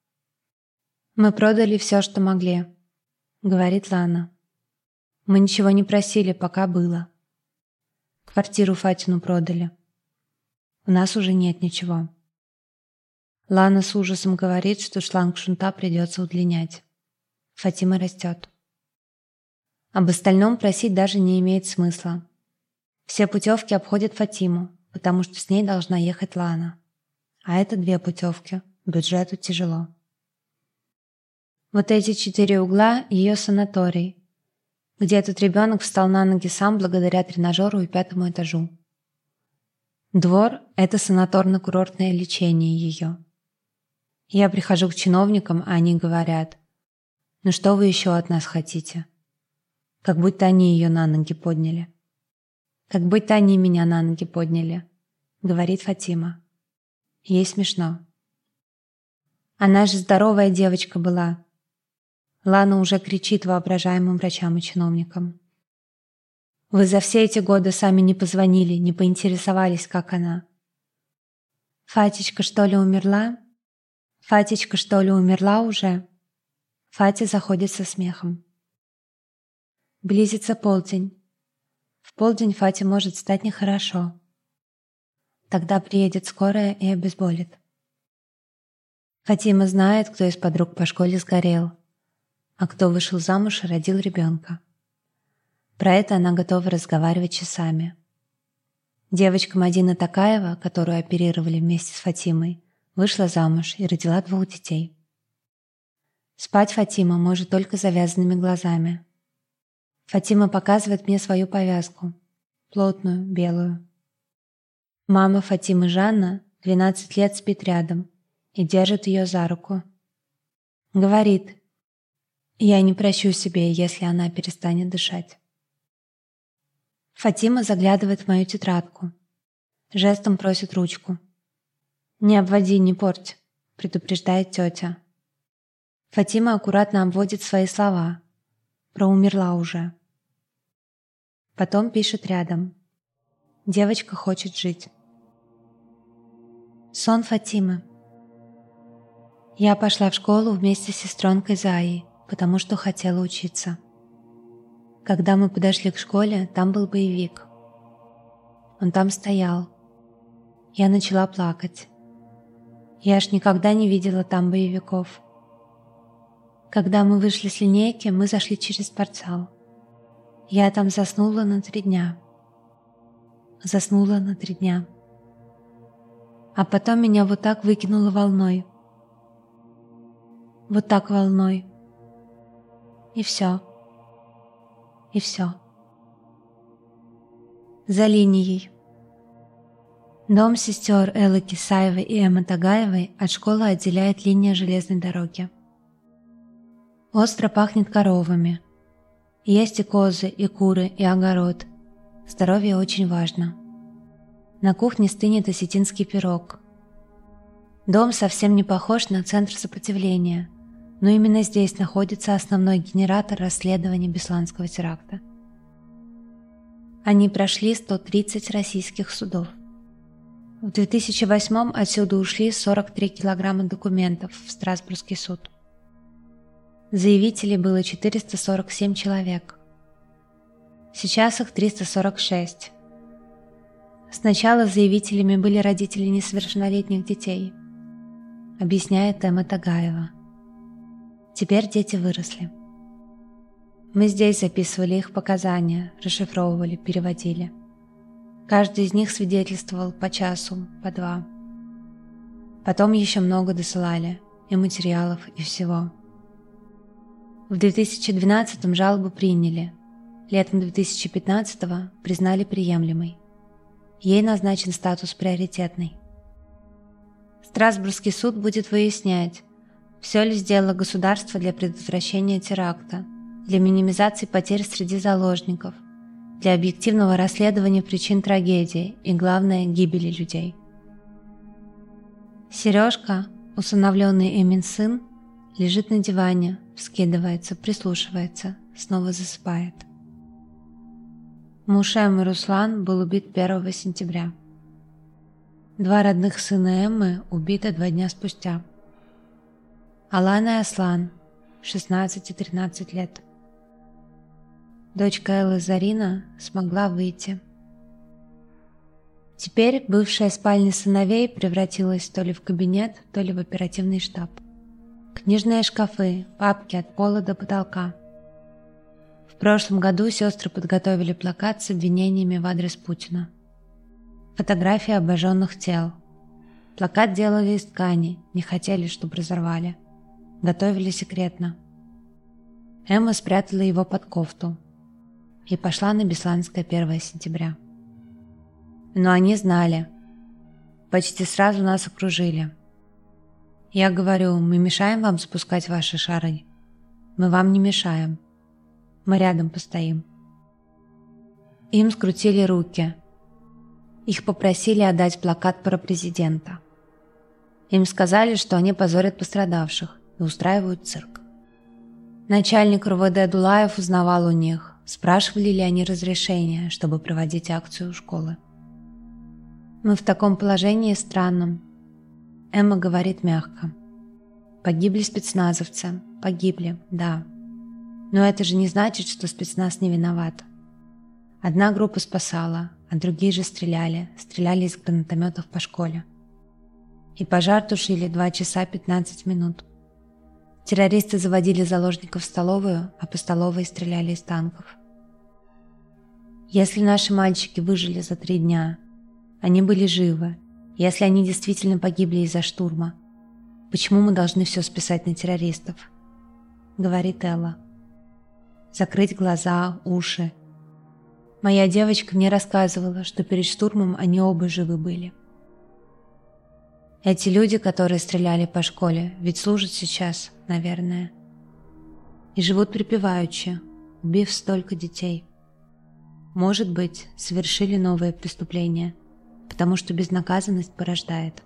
«Мы продали все, что могли», — говорит Лана. «Мы ничего не просили, пока было. Квартиру Фатину продали. У нас уже нет ничего». Лана с ужасом говорит, что шланг шунта придется удлинять. Фатима растет. Об остальном просить даже не имеет смысла. Все путевки обходят Фатиму, потому что с ней должна ехать Лана. А это две путевки, бюджету тяжело. Вот эти четыре угла — ее санаторий, где этот ребенок встал на ноги сам благодаря тренажеру и пятому этажу. Двор — это санаторно-курортное лечение ее. Я прихожу к чиновникам, а они говорят: «Ну что вы еще от нас хотите?» Как будто они ее на ноги подняли. «Как будто они меня на ноги подняли», — говорит Фатима. Ей смешно. Она же здоровая девочка была. Лана уже кричит воображаемым врачам и чиновникам: «Вы за все эти годы сами не позвонили, не поинтересовались, как она». «Фатечка, что ли, умерла? Фатечка, что ли, умерла уже?» Фатя заходит со смехом. Близится полдень. В полдень Фате может стать нехорошо. Тогда приедет скорая и обезболит. Фатима знает, кто из подруг по школе сгорел, а кто вышел замуж и родил ребенка. Про это она готова разговаривать часами. Девочка Мадина Такаева, которую оперировали вместе с Фатимой, вышла замуж и родила двух детей. Спать Фатима может только завязанными глазами. Фатима показывает мне свою повязку, плотную, белую. Мама Фатимы, Жанна, двенадцать лет спит рядом и держит ее за руку. Говорит: «Я не прощу себе, если она перестанет дышать». Фатима заглядывает в мою тетрадку. Жестом просит ручку. «Не обводи, не порть», — предупреждает тетя. Фатима аккуратно обводит свои слова. Про «умерла уже». Потом пишет рядом: «Девочка хочет жить». Сон Фатимы. Я пошла в школу вместе с сестренкой Заей, потому что хотела учиться. Когда мы подошли к школе, там был боевик. Он там стоял. Я начала плакать. Я аж никогда не видела там боевиков. Когда мы вышли с линейки, мы зашли через спортзал. Я там заснула на три дня. Заснула на три дня. А потом меня вот так выкинуло волной. Вот так волной. И все. И все. За линией. Дом сестер Эллы Кисаевой и Эммы Тагаевой от школы отделяет линия железной дороги. Остро пахнет коровами. Есть и козы, и куры, и огород. Здоровье очень важно. На кухне стынет осетинский пирог. Дом совсем не похож на центр сопротивления, но именно здесь находится основной генератор расследования Бесланского теракта. Они прошли сто тридцать российских судов. В две тысячи восьмом отсюда ушли сорок три килограмма документов в Страсбургский суд. Заявителей было четыреста сорок семь человек. Сейчас их триста сорок шесть. Сначала заявителями были родители несовершеннолетних детей, объясняет Эмма Тагаева. Теперь дети выросли. Мы здесь записывали их показания, расшифровывали, переводили. Каждый из них свидетельствовал по часу, по два. Потом еще много досылали, и материалов, и всего. В две тысячи двенадцатом жалобу приняли, летом две тысячи пятнадцатого признали приемлемой. Ей назначен статус приоритетный. Страсбургский суд будет выяснять, все ли сделало государство для предотвращения теракта, для минимизации потерь среди заложников, для объективного расследования причин трагедии и, главное, гибели людей. Сережка, усыновленный Эмин сын, лежит на диване, вскидывается, прислушивается, снова засыпает. Муж Эммы, Руслан, был убит первого сентября. Два родных сына Эммы убиты два дня спустя. Алан и Аслан, шестнадцать и тринадцать лет. Дочка Эллы Зарина смогла выйти. Теперь бывшая спальня сыновей превратилась то ли в кабинет, то ли в оперативный штаб. Книжные шкафы, папки от пола до потолка. В прошлом году сестры подготовили плакат с обвинениями в адрес Путина. Фотографии обожженных тел. Плакат делали из ткани, не хотели, чтобы разорвали. Готовили секретно. Эмма спрятала его под кофту и пошла на Бесланское первое сентября. Но они знали. Почти сразу нас окружили. Я говорю, мы мешаем вам запускать ваши шары? Мы вам не мешаем. Мы рядом постоим. Им скрутили руки. Их попросили отдать плакат про президента. Им сказали, что они позорят пострадавших и устраивают цирк. Начальник РУВД Дулаев узнавал у них, спрашивали ли они разрешения, чтобы проводить акцию у школы. Мы в таком положении странном. Эмма говорит мягко. Погибли спецназовцы. Погибли, да. Но это же не значит, что спецназ не виноват. Одна группа спасала, а другие же стреляли. Стреляли из гранатометов по школе. И пожар тушили два часа пятнадцать минут. Террористы заводили заложников в столовую, а по столовой стреляли из танков. Если наши мальчики выжили за три дня, они были живы, если они действительно погибли из-за штурма, почему мы должны все списать на террористов? Говорит Элла. Закрыть глаза, уши. Моя девочка мне рассказывала, что перед штурмом они оба живы были. Эти люди, которые стреляли по школе, ведь служат сейчас, наверное. И живут припеваючи, убив столько детей. Может быть, совершили новые преступления, потому что безнаказанность порождает.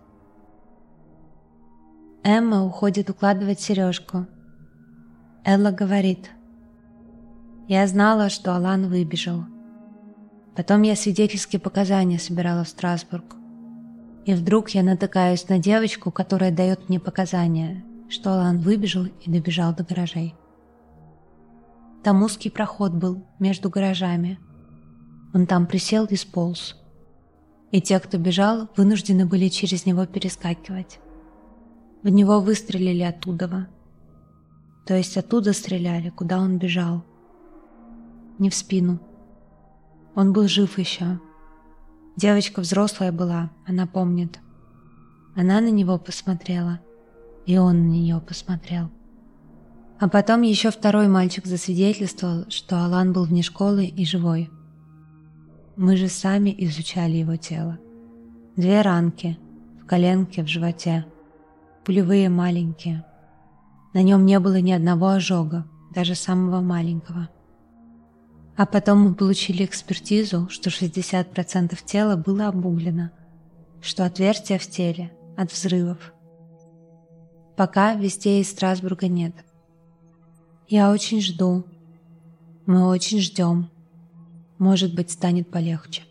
Эмма уходит укладывать сережку. Элла говорит. Я знала, что Алан выбежал. Потом я свидетельские показания собирала в Страсбург. И вдруг я натыкаюсь на девочку, которая дает мне показания, что Алан выбежал и добежал до гаражей. Там узкий проход был между гаражами. Он там присел и сполз. И те, кто бежал, вынуждены были через него перескакивать. В него выстрелили оттуда. То есть оттуда стреляли, куда он бежал. Не в спину. Он был жив еще. Девочка взрослая была, она помнит. Она на него посмотрела, и он на нее посмотрел. А потом еще второй мальчик засвидетельствовал, что Алан был вне школы и живой. Мы же сами изучали его тело. Две ранки, в коленке, в животе. Пулевые маленькие. На нем не было ни одного ожога, даже самого маленького. А потом мы получили экспертизу, что шестьдесят процентов тела было обуглено, что отверстия в теле от взрывов. Пока вестей из Страсбурга нет. Я очень жду. Мы очень ждем. Может быть, станет полегче.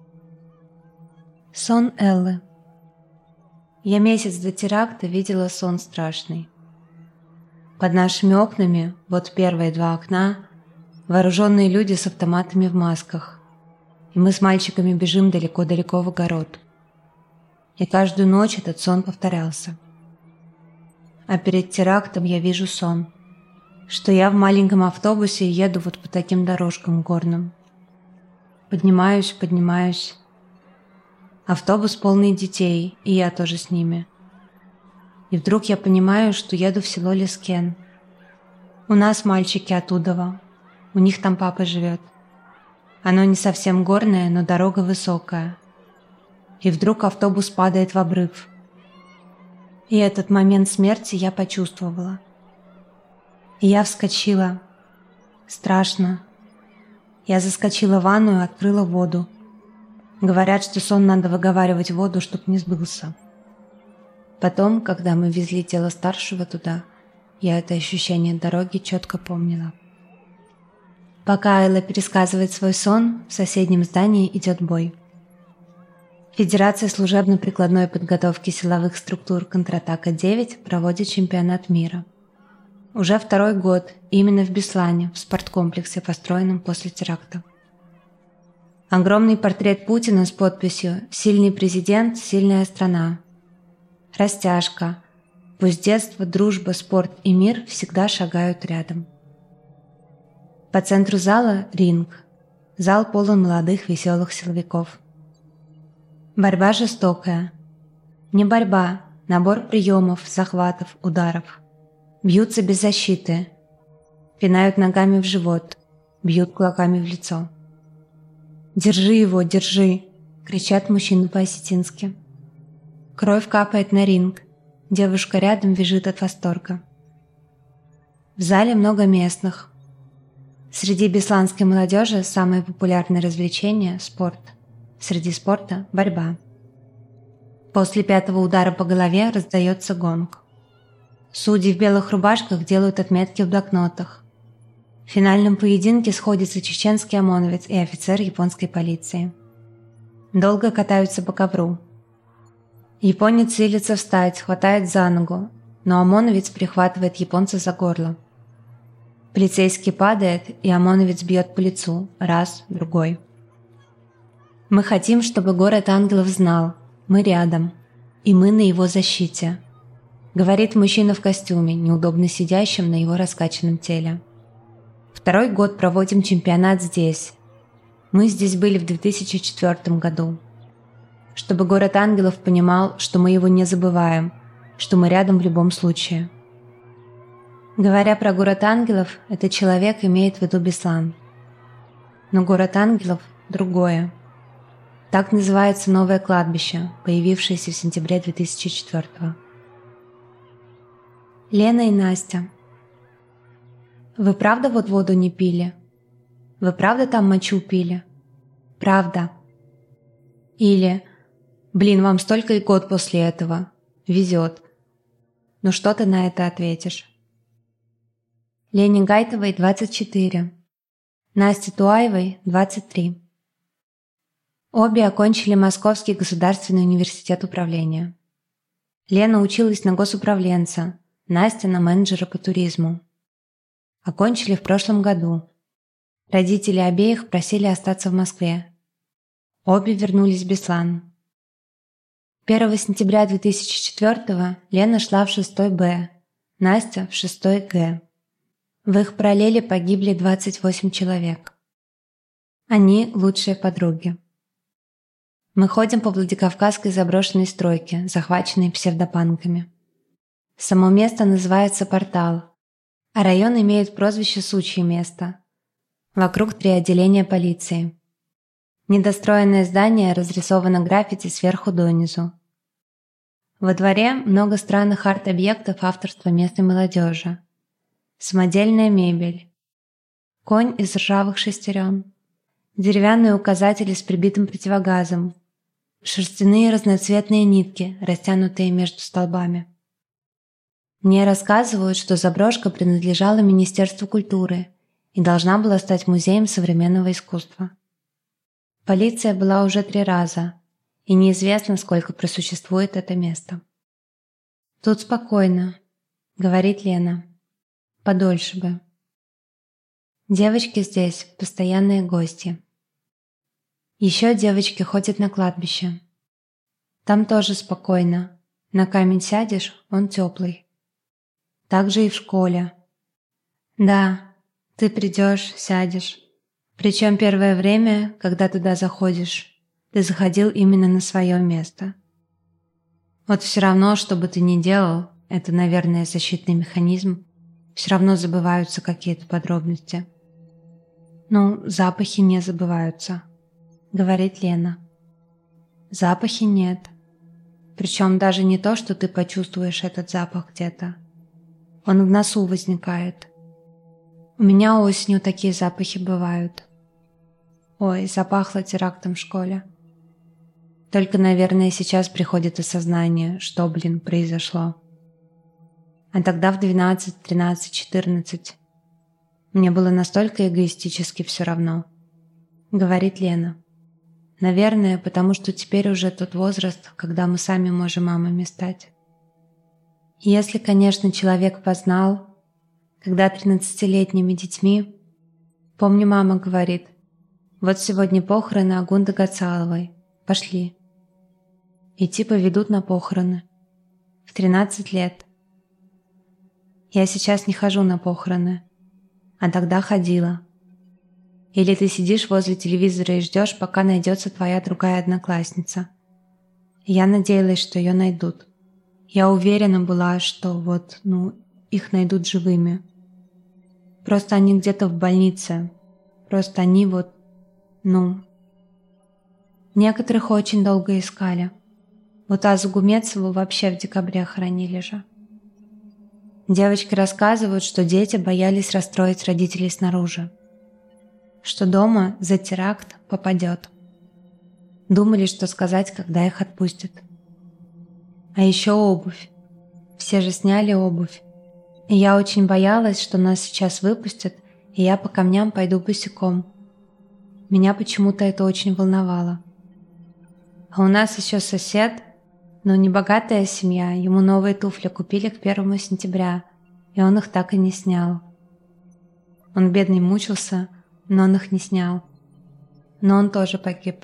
Сон Эллы. Я месяц до теракта видела сон страшный. Под нашими окнами, вот первые два окна, вооруженные люди с автоматами в масках. И мы с мальчиками бежим далеко-далеко в огород. И каждую ночь этот сон повторялся. А перед терактом я вижу сон, что я в маленьком автобусе еду вот по таким дорожкам горным. Поднимаюсь, поднимаюсь. Автобус полный детей, и я тоже с ними. И вдруг я понимаю, что еду в село Лескен. У нас мальчики оттуда, у них там папа живет. Оно не совсем горное, но дорога высокая. И вдруг автобус падает в обрыв. И этот момент смерти я почувствовала. И я вскочила. Страшно. Я заскочила в ванную и открыла воду. Говорят, что сон надо выговаривать в воду, чтоб не сбылся. Потом, когда мы везли тело старшего туда, я это ощущение дороги четко помнила. Пока Айла пересказывает свой сон, в соседнем здании идет бой. Федерация служебно-прикладной подготовки силовых структур «Контратака-девять» проводит чемпионат мира. Уже второй год именно в Беслане, в спорткомплексе, построенном после теракта. Огромный портрет Путина с подписью «Сильный президент, сильная страна». Растяжка. Пусть детство, дружба, спорт и мир всегда шагают рядом. По центру зала – ринг. Зал полон молодых веселых силовиков. Борьба жестокая. Не борьба, набор приемов, захватов, ударов. Бьются без защиты. Пинают ногами в живот, бьют кулаками в лицо. «Держи его, держи!» – кричат мужчины по-осетински. Кровь капает на ринг. Девушка рядом визжит от восторга. В зале много местных. Среди бесланской молодежи самое популярное развлечение – спорт. Среди спорта – борьба. После пятого удара по голове раздается гонг. Судьи в белых рубашках делают отметки в блокнотах. В финальном поединке сходятся чеченский ОМОНовец и офицер японской полиции. Долго катаются по ковру. Японец силится встать, хватает за ногу, но ОМОНовец прихватывает японца за горло. Полицейский падает, и ОМОНовец бьет по лицу, раз, другой. Мы хотим, чтобы город ангелов знал, мы рядом, и мы на его защите, говорит мужчина в костюме, неудобно сидящем на его раскачанном теле. Второй год проводим чемпионат здесь. Мы здесь были в две тысячи четвёртом году. Чтобы город ангелов понимал, что мы его не забываем, что мы рядом в любом случае. Говоря про город ангелов, этот человек имеет в виду Беслан. Но город ангелов – другое. Так называется новое кладбище, появившееся в сентябре две тысячи четвёртого. Лена и Настя. Вы правда вот воду не пили? Вы правда там мочу пили? Правда. Или, блин, вам столько и год после этого. Везет. Ну что ты на это ответишь? Лене Гайтовой двадцать четыре. Насте Туаевой двадцать три. Обе окончили Московский государственный университет управления. Лена училась на госуправленца, Настя на менеджера по туризму. Окончили в прошлом году. Родители обеих просили остаться в Москве. Обе вернулись в Беслан. первого сентября две тысячи четвёртого Лена шла в шестой Б, Настя в шестой Г. В их параллели погибли двадцать восемь человек. Они лучшие подруги. Мы ходим по Владикавказской заброшенной стройке, захваченной псевдопанками. Само место называется Портал, а район имеет прозвище «Сучье место». Вокруг три отделения полиции. Недостроенное здание разрисовано граффити сверху донизу. Во дворе много странных арт-объектов авторства местной молодежи. Самодельная мебель. Конь из ржавых шестерен. Деревянные указатели с прибитым противогазом. Шерстяные разноцветные нитки, растянутые между столбами. Мне рассказывают, что заброшка принадлежала Министерству культуры и должна была стать музеем современного искусства. Полиция была уже три раза, и неизвестно, сколько просуществует это место. «Тут спокойно», — говорит Лена. «Подольше бы». Девочки здесь — постоянные гости. Еще девочки ходят на кладбище. Там тоже спокойно. На камень сядешь, он теплый. Так же и в школе. Да, ты придешь, сядешь. Причем первое время, когда туда заходишь, ты заходил именно на свое место. Вот все равно, что бы ты ни делал, это, наверное, защитный механизм, все равно забываются какие-то подробности. «Ну, запахи не забываются», — говорит Лена. «Запахи нет. Причем даже не то, что ты почувствуешь этот запах где-то. Он в носу возникает. У меня осенью такие запахи бывают. Ой, запахло терактом в школе. Только, наверное, сейчас приходит осознание, что, блин, произошло. А тогда в двенадцать, тринадцать, четырнадцать мне было настолько эгоистически все равно», — говорит Лена. «Наверное, потому что теперь уже тот возраст, когда мы сами можем мамами стать. Если, конечно, человек познал, когда тринадцатилетними детьми, помню, мама говорит, вот сегодня похороны Агунды Гацаловой, пошли. И типа ведут на похороны. В тринадцать лет. Я сейчас не хожу на похороны, а тогда ходила. Или ты сидишь возле телевизора и ждешь, пока найдется твоя другая одноклассница. И я надеялась, что ее найдут. Я уверена была, что вот, ну, их найдут живыми. Просто они где-то в больнице. Просто они вот, ну... Некоторых очень долго искали. Вот Азу Гумецову вообще в декабре хоронили же. Девочки рассказывают, что дети боялись расстроить родителей снаружи. Что дома за теракт попадет. Думали, что сказать, когда их отпустят. А еще обувь. Все же сняли обувь. И я очень боялась, что нас сейчас выпустят, и я по камням пойду босиком. Меня почему-то это очень волновало. А у нас еще сосед, но не богатая семья, ему новые туфли купили к первому сентября, и он их так и не снял. Он бедный мучился, но он их не снял. Но он тоже погиб.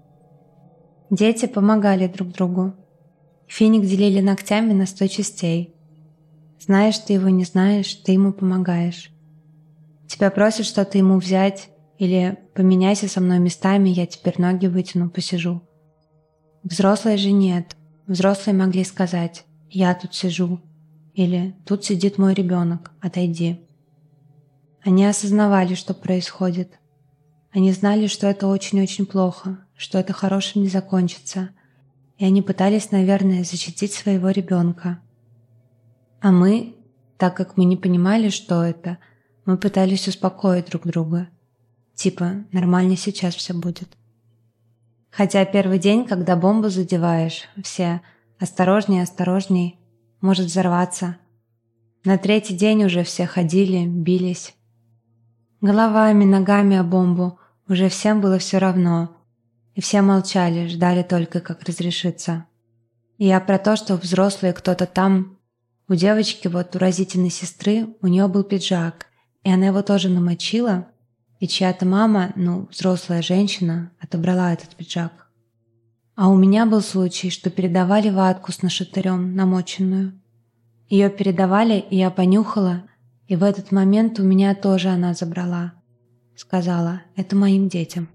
Дети помогали друг другу. Финик делили ногтями на сто частей. Знаешь ты его, не знаешь, ты ему помогаешь. Тебя просят что-то ему взять, или поменяйся со мной местами, я теперь ноги вытяну, посижу. Взрослые же нет. Взрослые могли сказать: я тут сижу, или тут сидит мой ребенок, отойди. Они осознавали, что происходит. Они знали, что это очень-очень плохо, что это хорошим не закончится, и они пытались, наверное, защитить своего ребенка. А мы, так как мы не понимали, что это, мы пытались успокоить друг друга. Типа, нормально сейчас все будет. Хотя первый день, когда бомбу задеваешь, все осторожней, осторожней, может взорваться. На третий день уже все ходили, бились. Головами, ногами о бомбу, уже всем было все равно. И все молчали, ждали только, как разрешится. И я про то, что взрослые кто-то там... У девочки, вот у Розитиной сестры, у нее был пиджак, и она его тоже намочила, и чья-то мама, ну, взрослая женщина, отобрала этот пиджак. А у меня был случай, что передавали ватку с нашатырем, намоченную. Ее передавали, и я понюхала, и в этот момент у меня тоже она забрала. Сказала: это моим детям.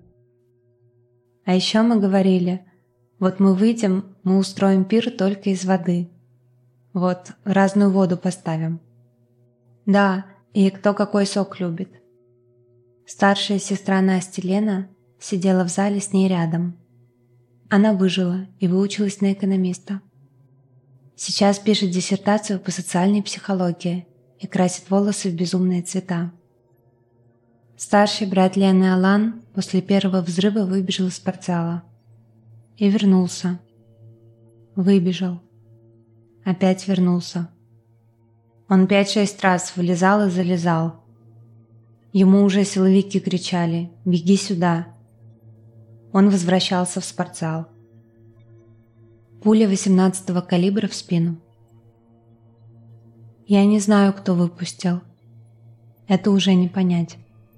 А еще мы говорили: вот мы выйдем, мы устроим пир только из воды. Вот, разную воду поставим. Да, и кто какой сок любит. Старшая сестра Насти, Лена, сидела в зале с ней рядом. Она выжила и выучилась на экономиста. Сейчас пишет диссертацию по социальной психологии и красит волосы в безумные цвета. Старший брат Лены Алан после первого взрыва выбежал из спортзала. И вернулся. Выбежал. Опять вернулся. Он пять-шесть раз вылезал и залезал. Ему уже силовики кричали: «Беги сюда!» Он возвращался в спортзал. Пуля восемнадцатого калибра в спину. Я не знаю, кто выпустил. Это уже не понять.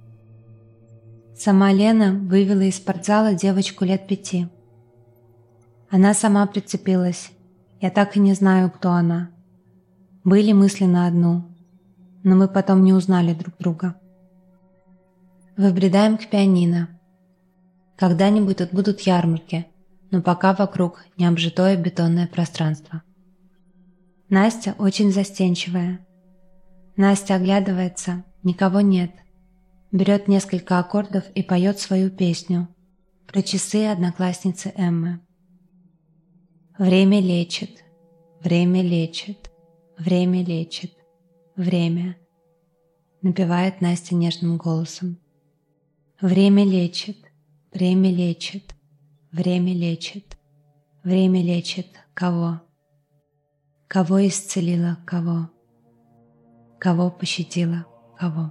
Сама Лена вывела из спортзала девочку лет пяти. Она сама прицепилась. Я так и не знаю, кто она. Были мысли на одну, но мы потом не узнали друг друга. Выбредаем к пианино. Когда-нибудь тут будут ярмарки, но пока вокруг необжитое бетонное пространство. Настя очень застенчивая. Настя оглядывается, никого нет. Берет несколько аккордов и поет свою песню про часы одноклассницы Эммы. Время лечит, время лечит, время лечит, время. Напевает Настя нежным голосом. Время лечит, время лечит, время лечит, время лечит кого? Кого исцелила кого? Кого пощадила кого?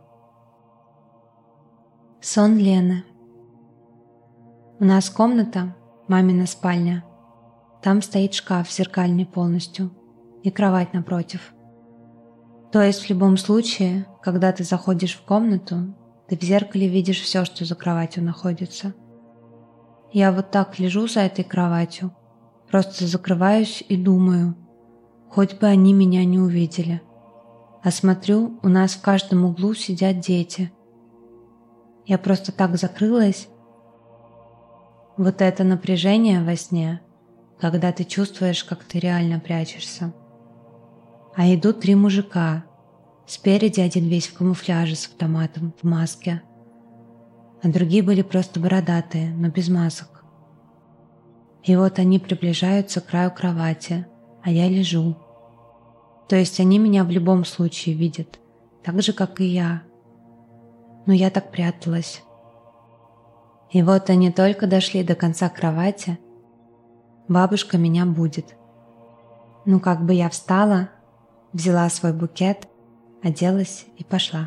Сон Лены. У нас комната, мамина спальня. Там стоит шкаф зеркальный полностью и кровать напротив. То есть в любом случае, когда ты заходишь в комнату, ты в зеркале видишь все, что за кроватью находится. Я вот так лежу за этой кроватью, просто закрываюсь и думаю, хоть бы они меня не увидели. А смотрю, у нас в каждом углу сидят дети. Я просто так закрылась. Вот это напряжение во сне, когда ты чувствуешь, как ты реально прячешься. А идут три мужика. Спереди один весь в камуфляже с автоматом, в маске. А другие были просто бородатые, но без масок. И вот они приближаются к краю кровати, а я лежу. То есть они меня в любом случае видят, так же, как и я. Но я так пряталась. И вот они только дошли до конца кровати. Бабушка меня будет. Ну, как бы я встала, взяла свой букет, оделась и пошла.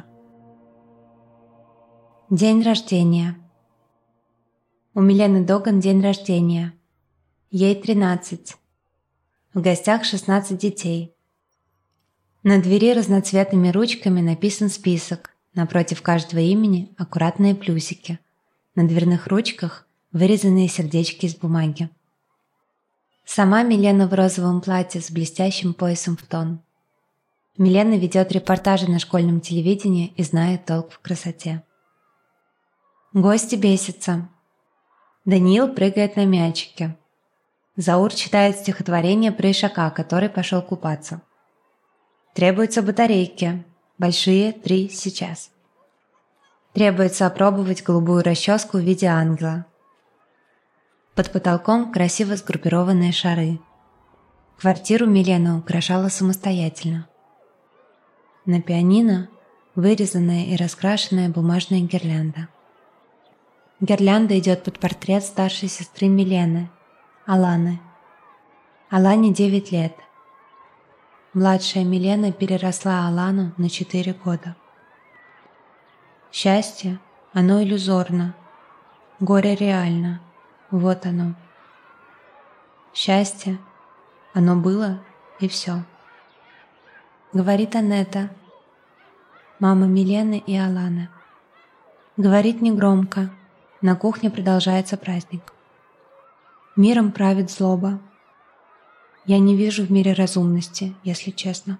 День рождения. У Милены Доган день рождения. Ей тринадцать. В гостях шестнадцать детей. На двери разноцветными ручками написан список. Напротив каждого имени аккуратные плюсики. На дверных ручках вырезанные сердечки из бумаги. Сама Милена в розовом платье с блестящим поясом в тон. Милена ведет репортажи на школьном телевидении и знает толк в красоте. Гости бесятся. Даниил прыгает на мячике. Заур читает стихотворение про Ишака, который пошел купаться. Требуются батарейки. Большие, три сейчас. Требуется опробовать голубую расческу в виде ангела. Под потолком красиво сгруппированные шары. Квартиру Милена украшала самостоятельно. На пианино вырезанная и раскрашенная бумажная гирлянда. Гирлянда идет под портрет старшей сестры Милены, Аланы. Алане девять лет. Младшая Милена переросла Алану на четыре года. Счастье, оно иллюзорно. Горе реально. Вот оно. Счастье, оно было и все. Говорит Анетта, мама Милены и Аланы. Говорит негромко. На кухне продолжается праздник. Миром правит злоба. Я не вижу в мире разумности, если честно.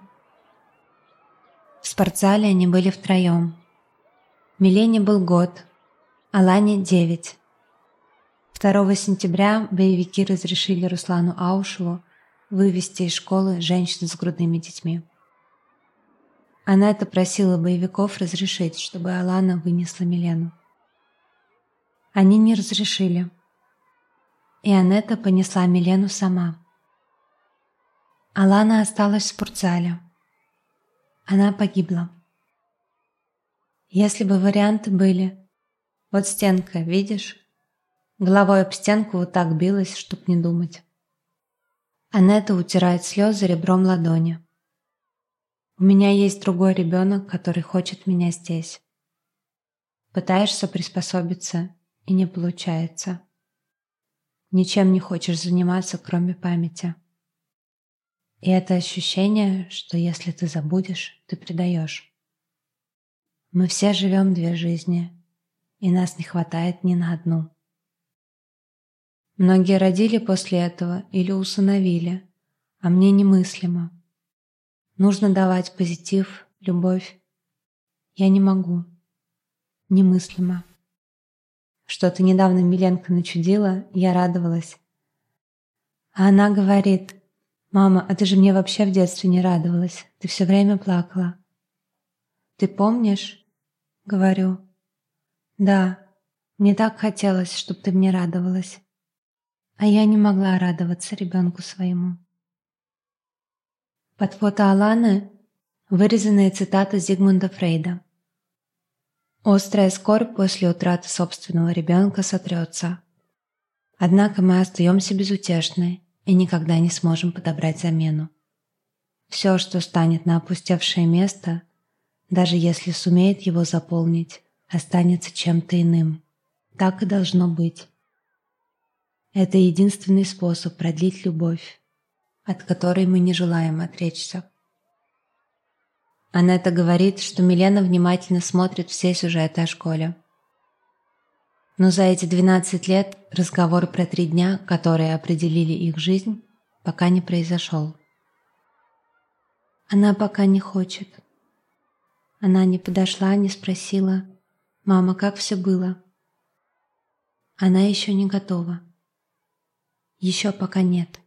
В спортзале они были втроем. Милене был год, Алане девять. второго сентября боевики разрешили Руслану Аушеву вывести из школы женщин с грудными детьми. Анетта просила боевиков разрешить, чтобы Алана вынесла Милену. Они не разрешили. И Анетта понесла Милену сама. Алана осталась в спортзале. Она погибла. Если бы варианты были... Вот стенка, видишь? Головой об стенку вот так билась, чтоб не думать. Анетта утирает слезы ребром ладони. У меня есть другой ребенок, который хочет меня здесь. Пытаешься приспособиться, и не получается. Ничем не хочешь заниматься, кроме памяти. И это ощущение, что если ты забудешь, ты предаешь. Мы все живем две жизни, и нас не хватает ни на одну. Многие родили после этого или усыновили, а мне немыслимо. Нужно давать позитив, любовь. Я не могу. Немыслимо. Что-то недавно Миленка начудила, я радовалась. А она говорит, «Мама, а ты же мне вообще в детстве не радовалась. Ты все время плакала». «Ты помнишь?» — говорю. «Да, мне так хотелось, чтобы ты мне радовалась». А я не могла радоваться ребенку своему. Под фото Аланы вырезанная цитата Зигмунда Фрейда. «Острая скорбь после утраты собственного ребенка сотрется. Однако мы остаемся безутешны и никогда не сможем подобрать замену. Все, что станет на опустевшее место, даже если сумеет его заполнить, останется чем-то иным. Так и должно быть. Это единственный способ продлить любовь, от которой мы не желаем отречься». Анетта говорит, что Милена внимательно смотрит все сюжеты о школе. Но за эти двенадцать лет разговор про три дня, которые определили их жизнь, пока не произошел. Она пока не хочет. Она не подошла, не спросила: «Мама, как все было?» Она еще не готова. Еще пока нет.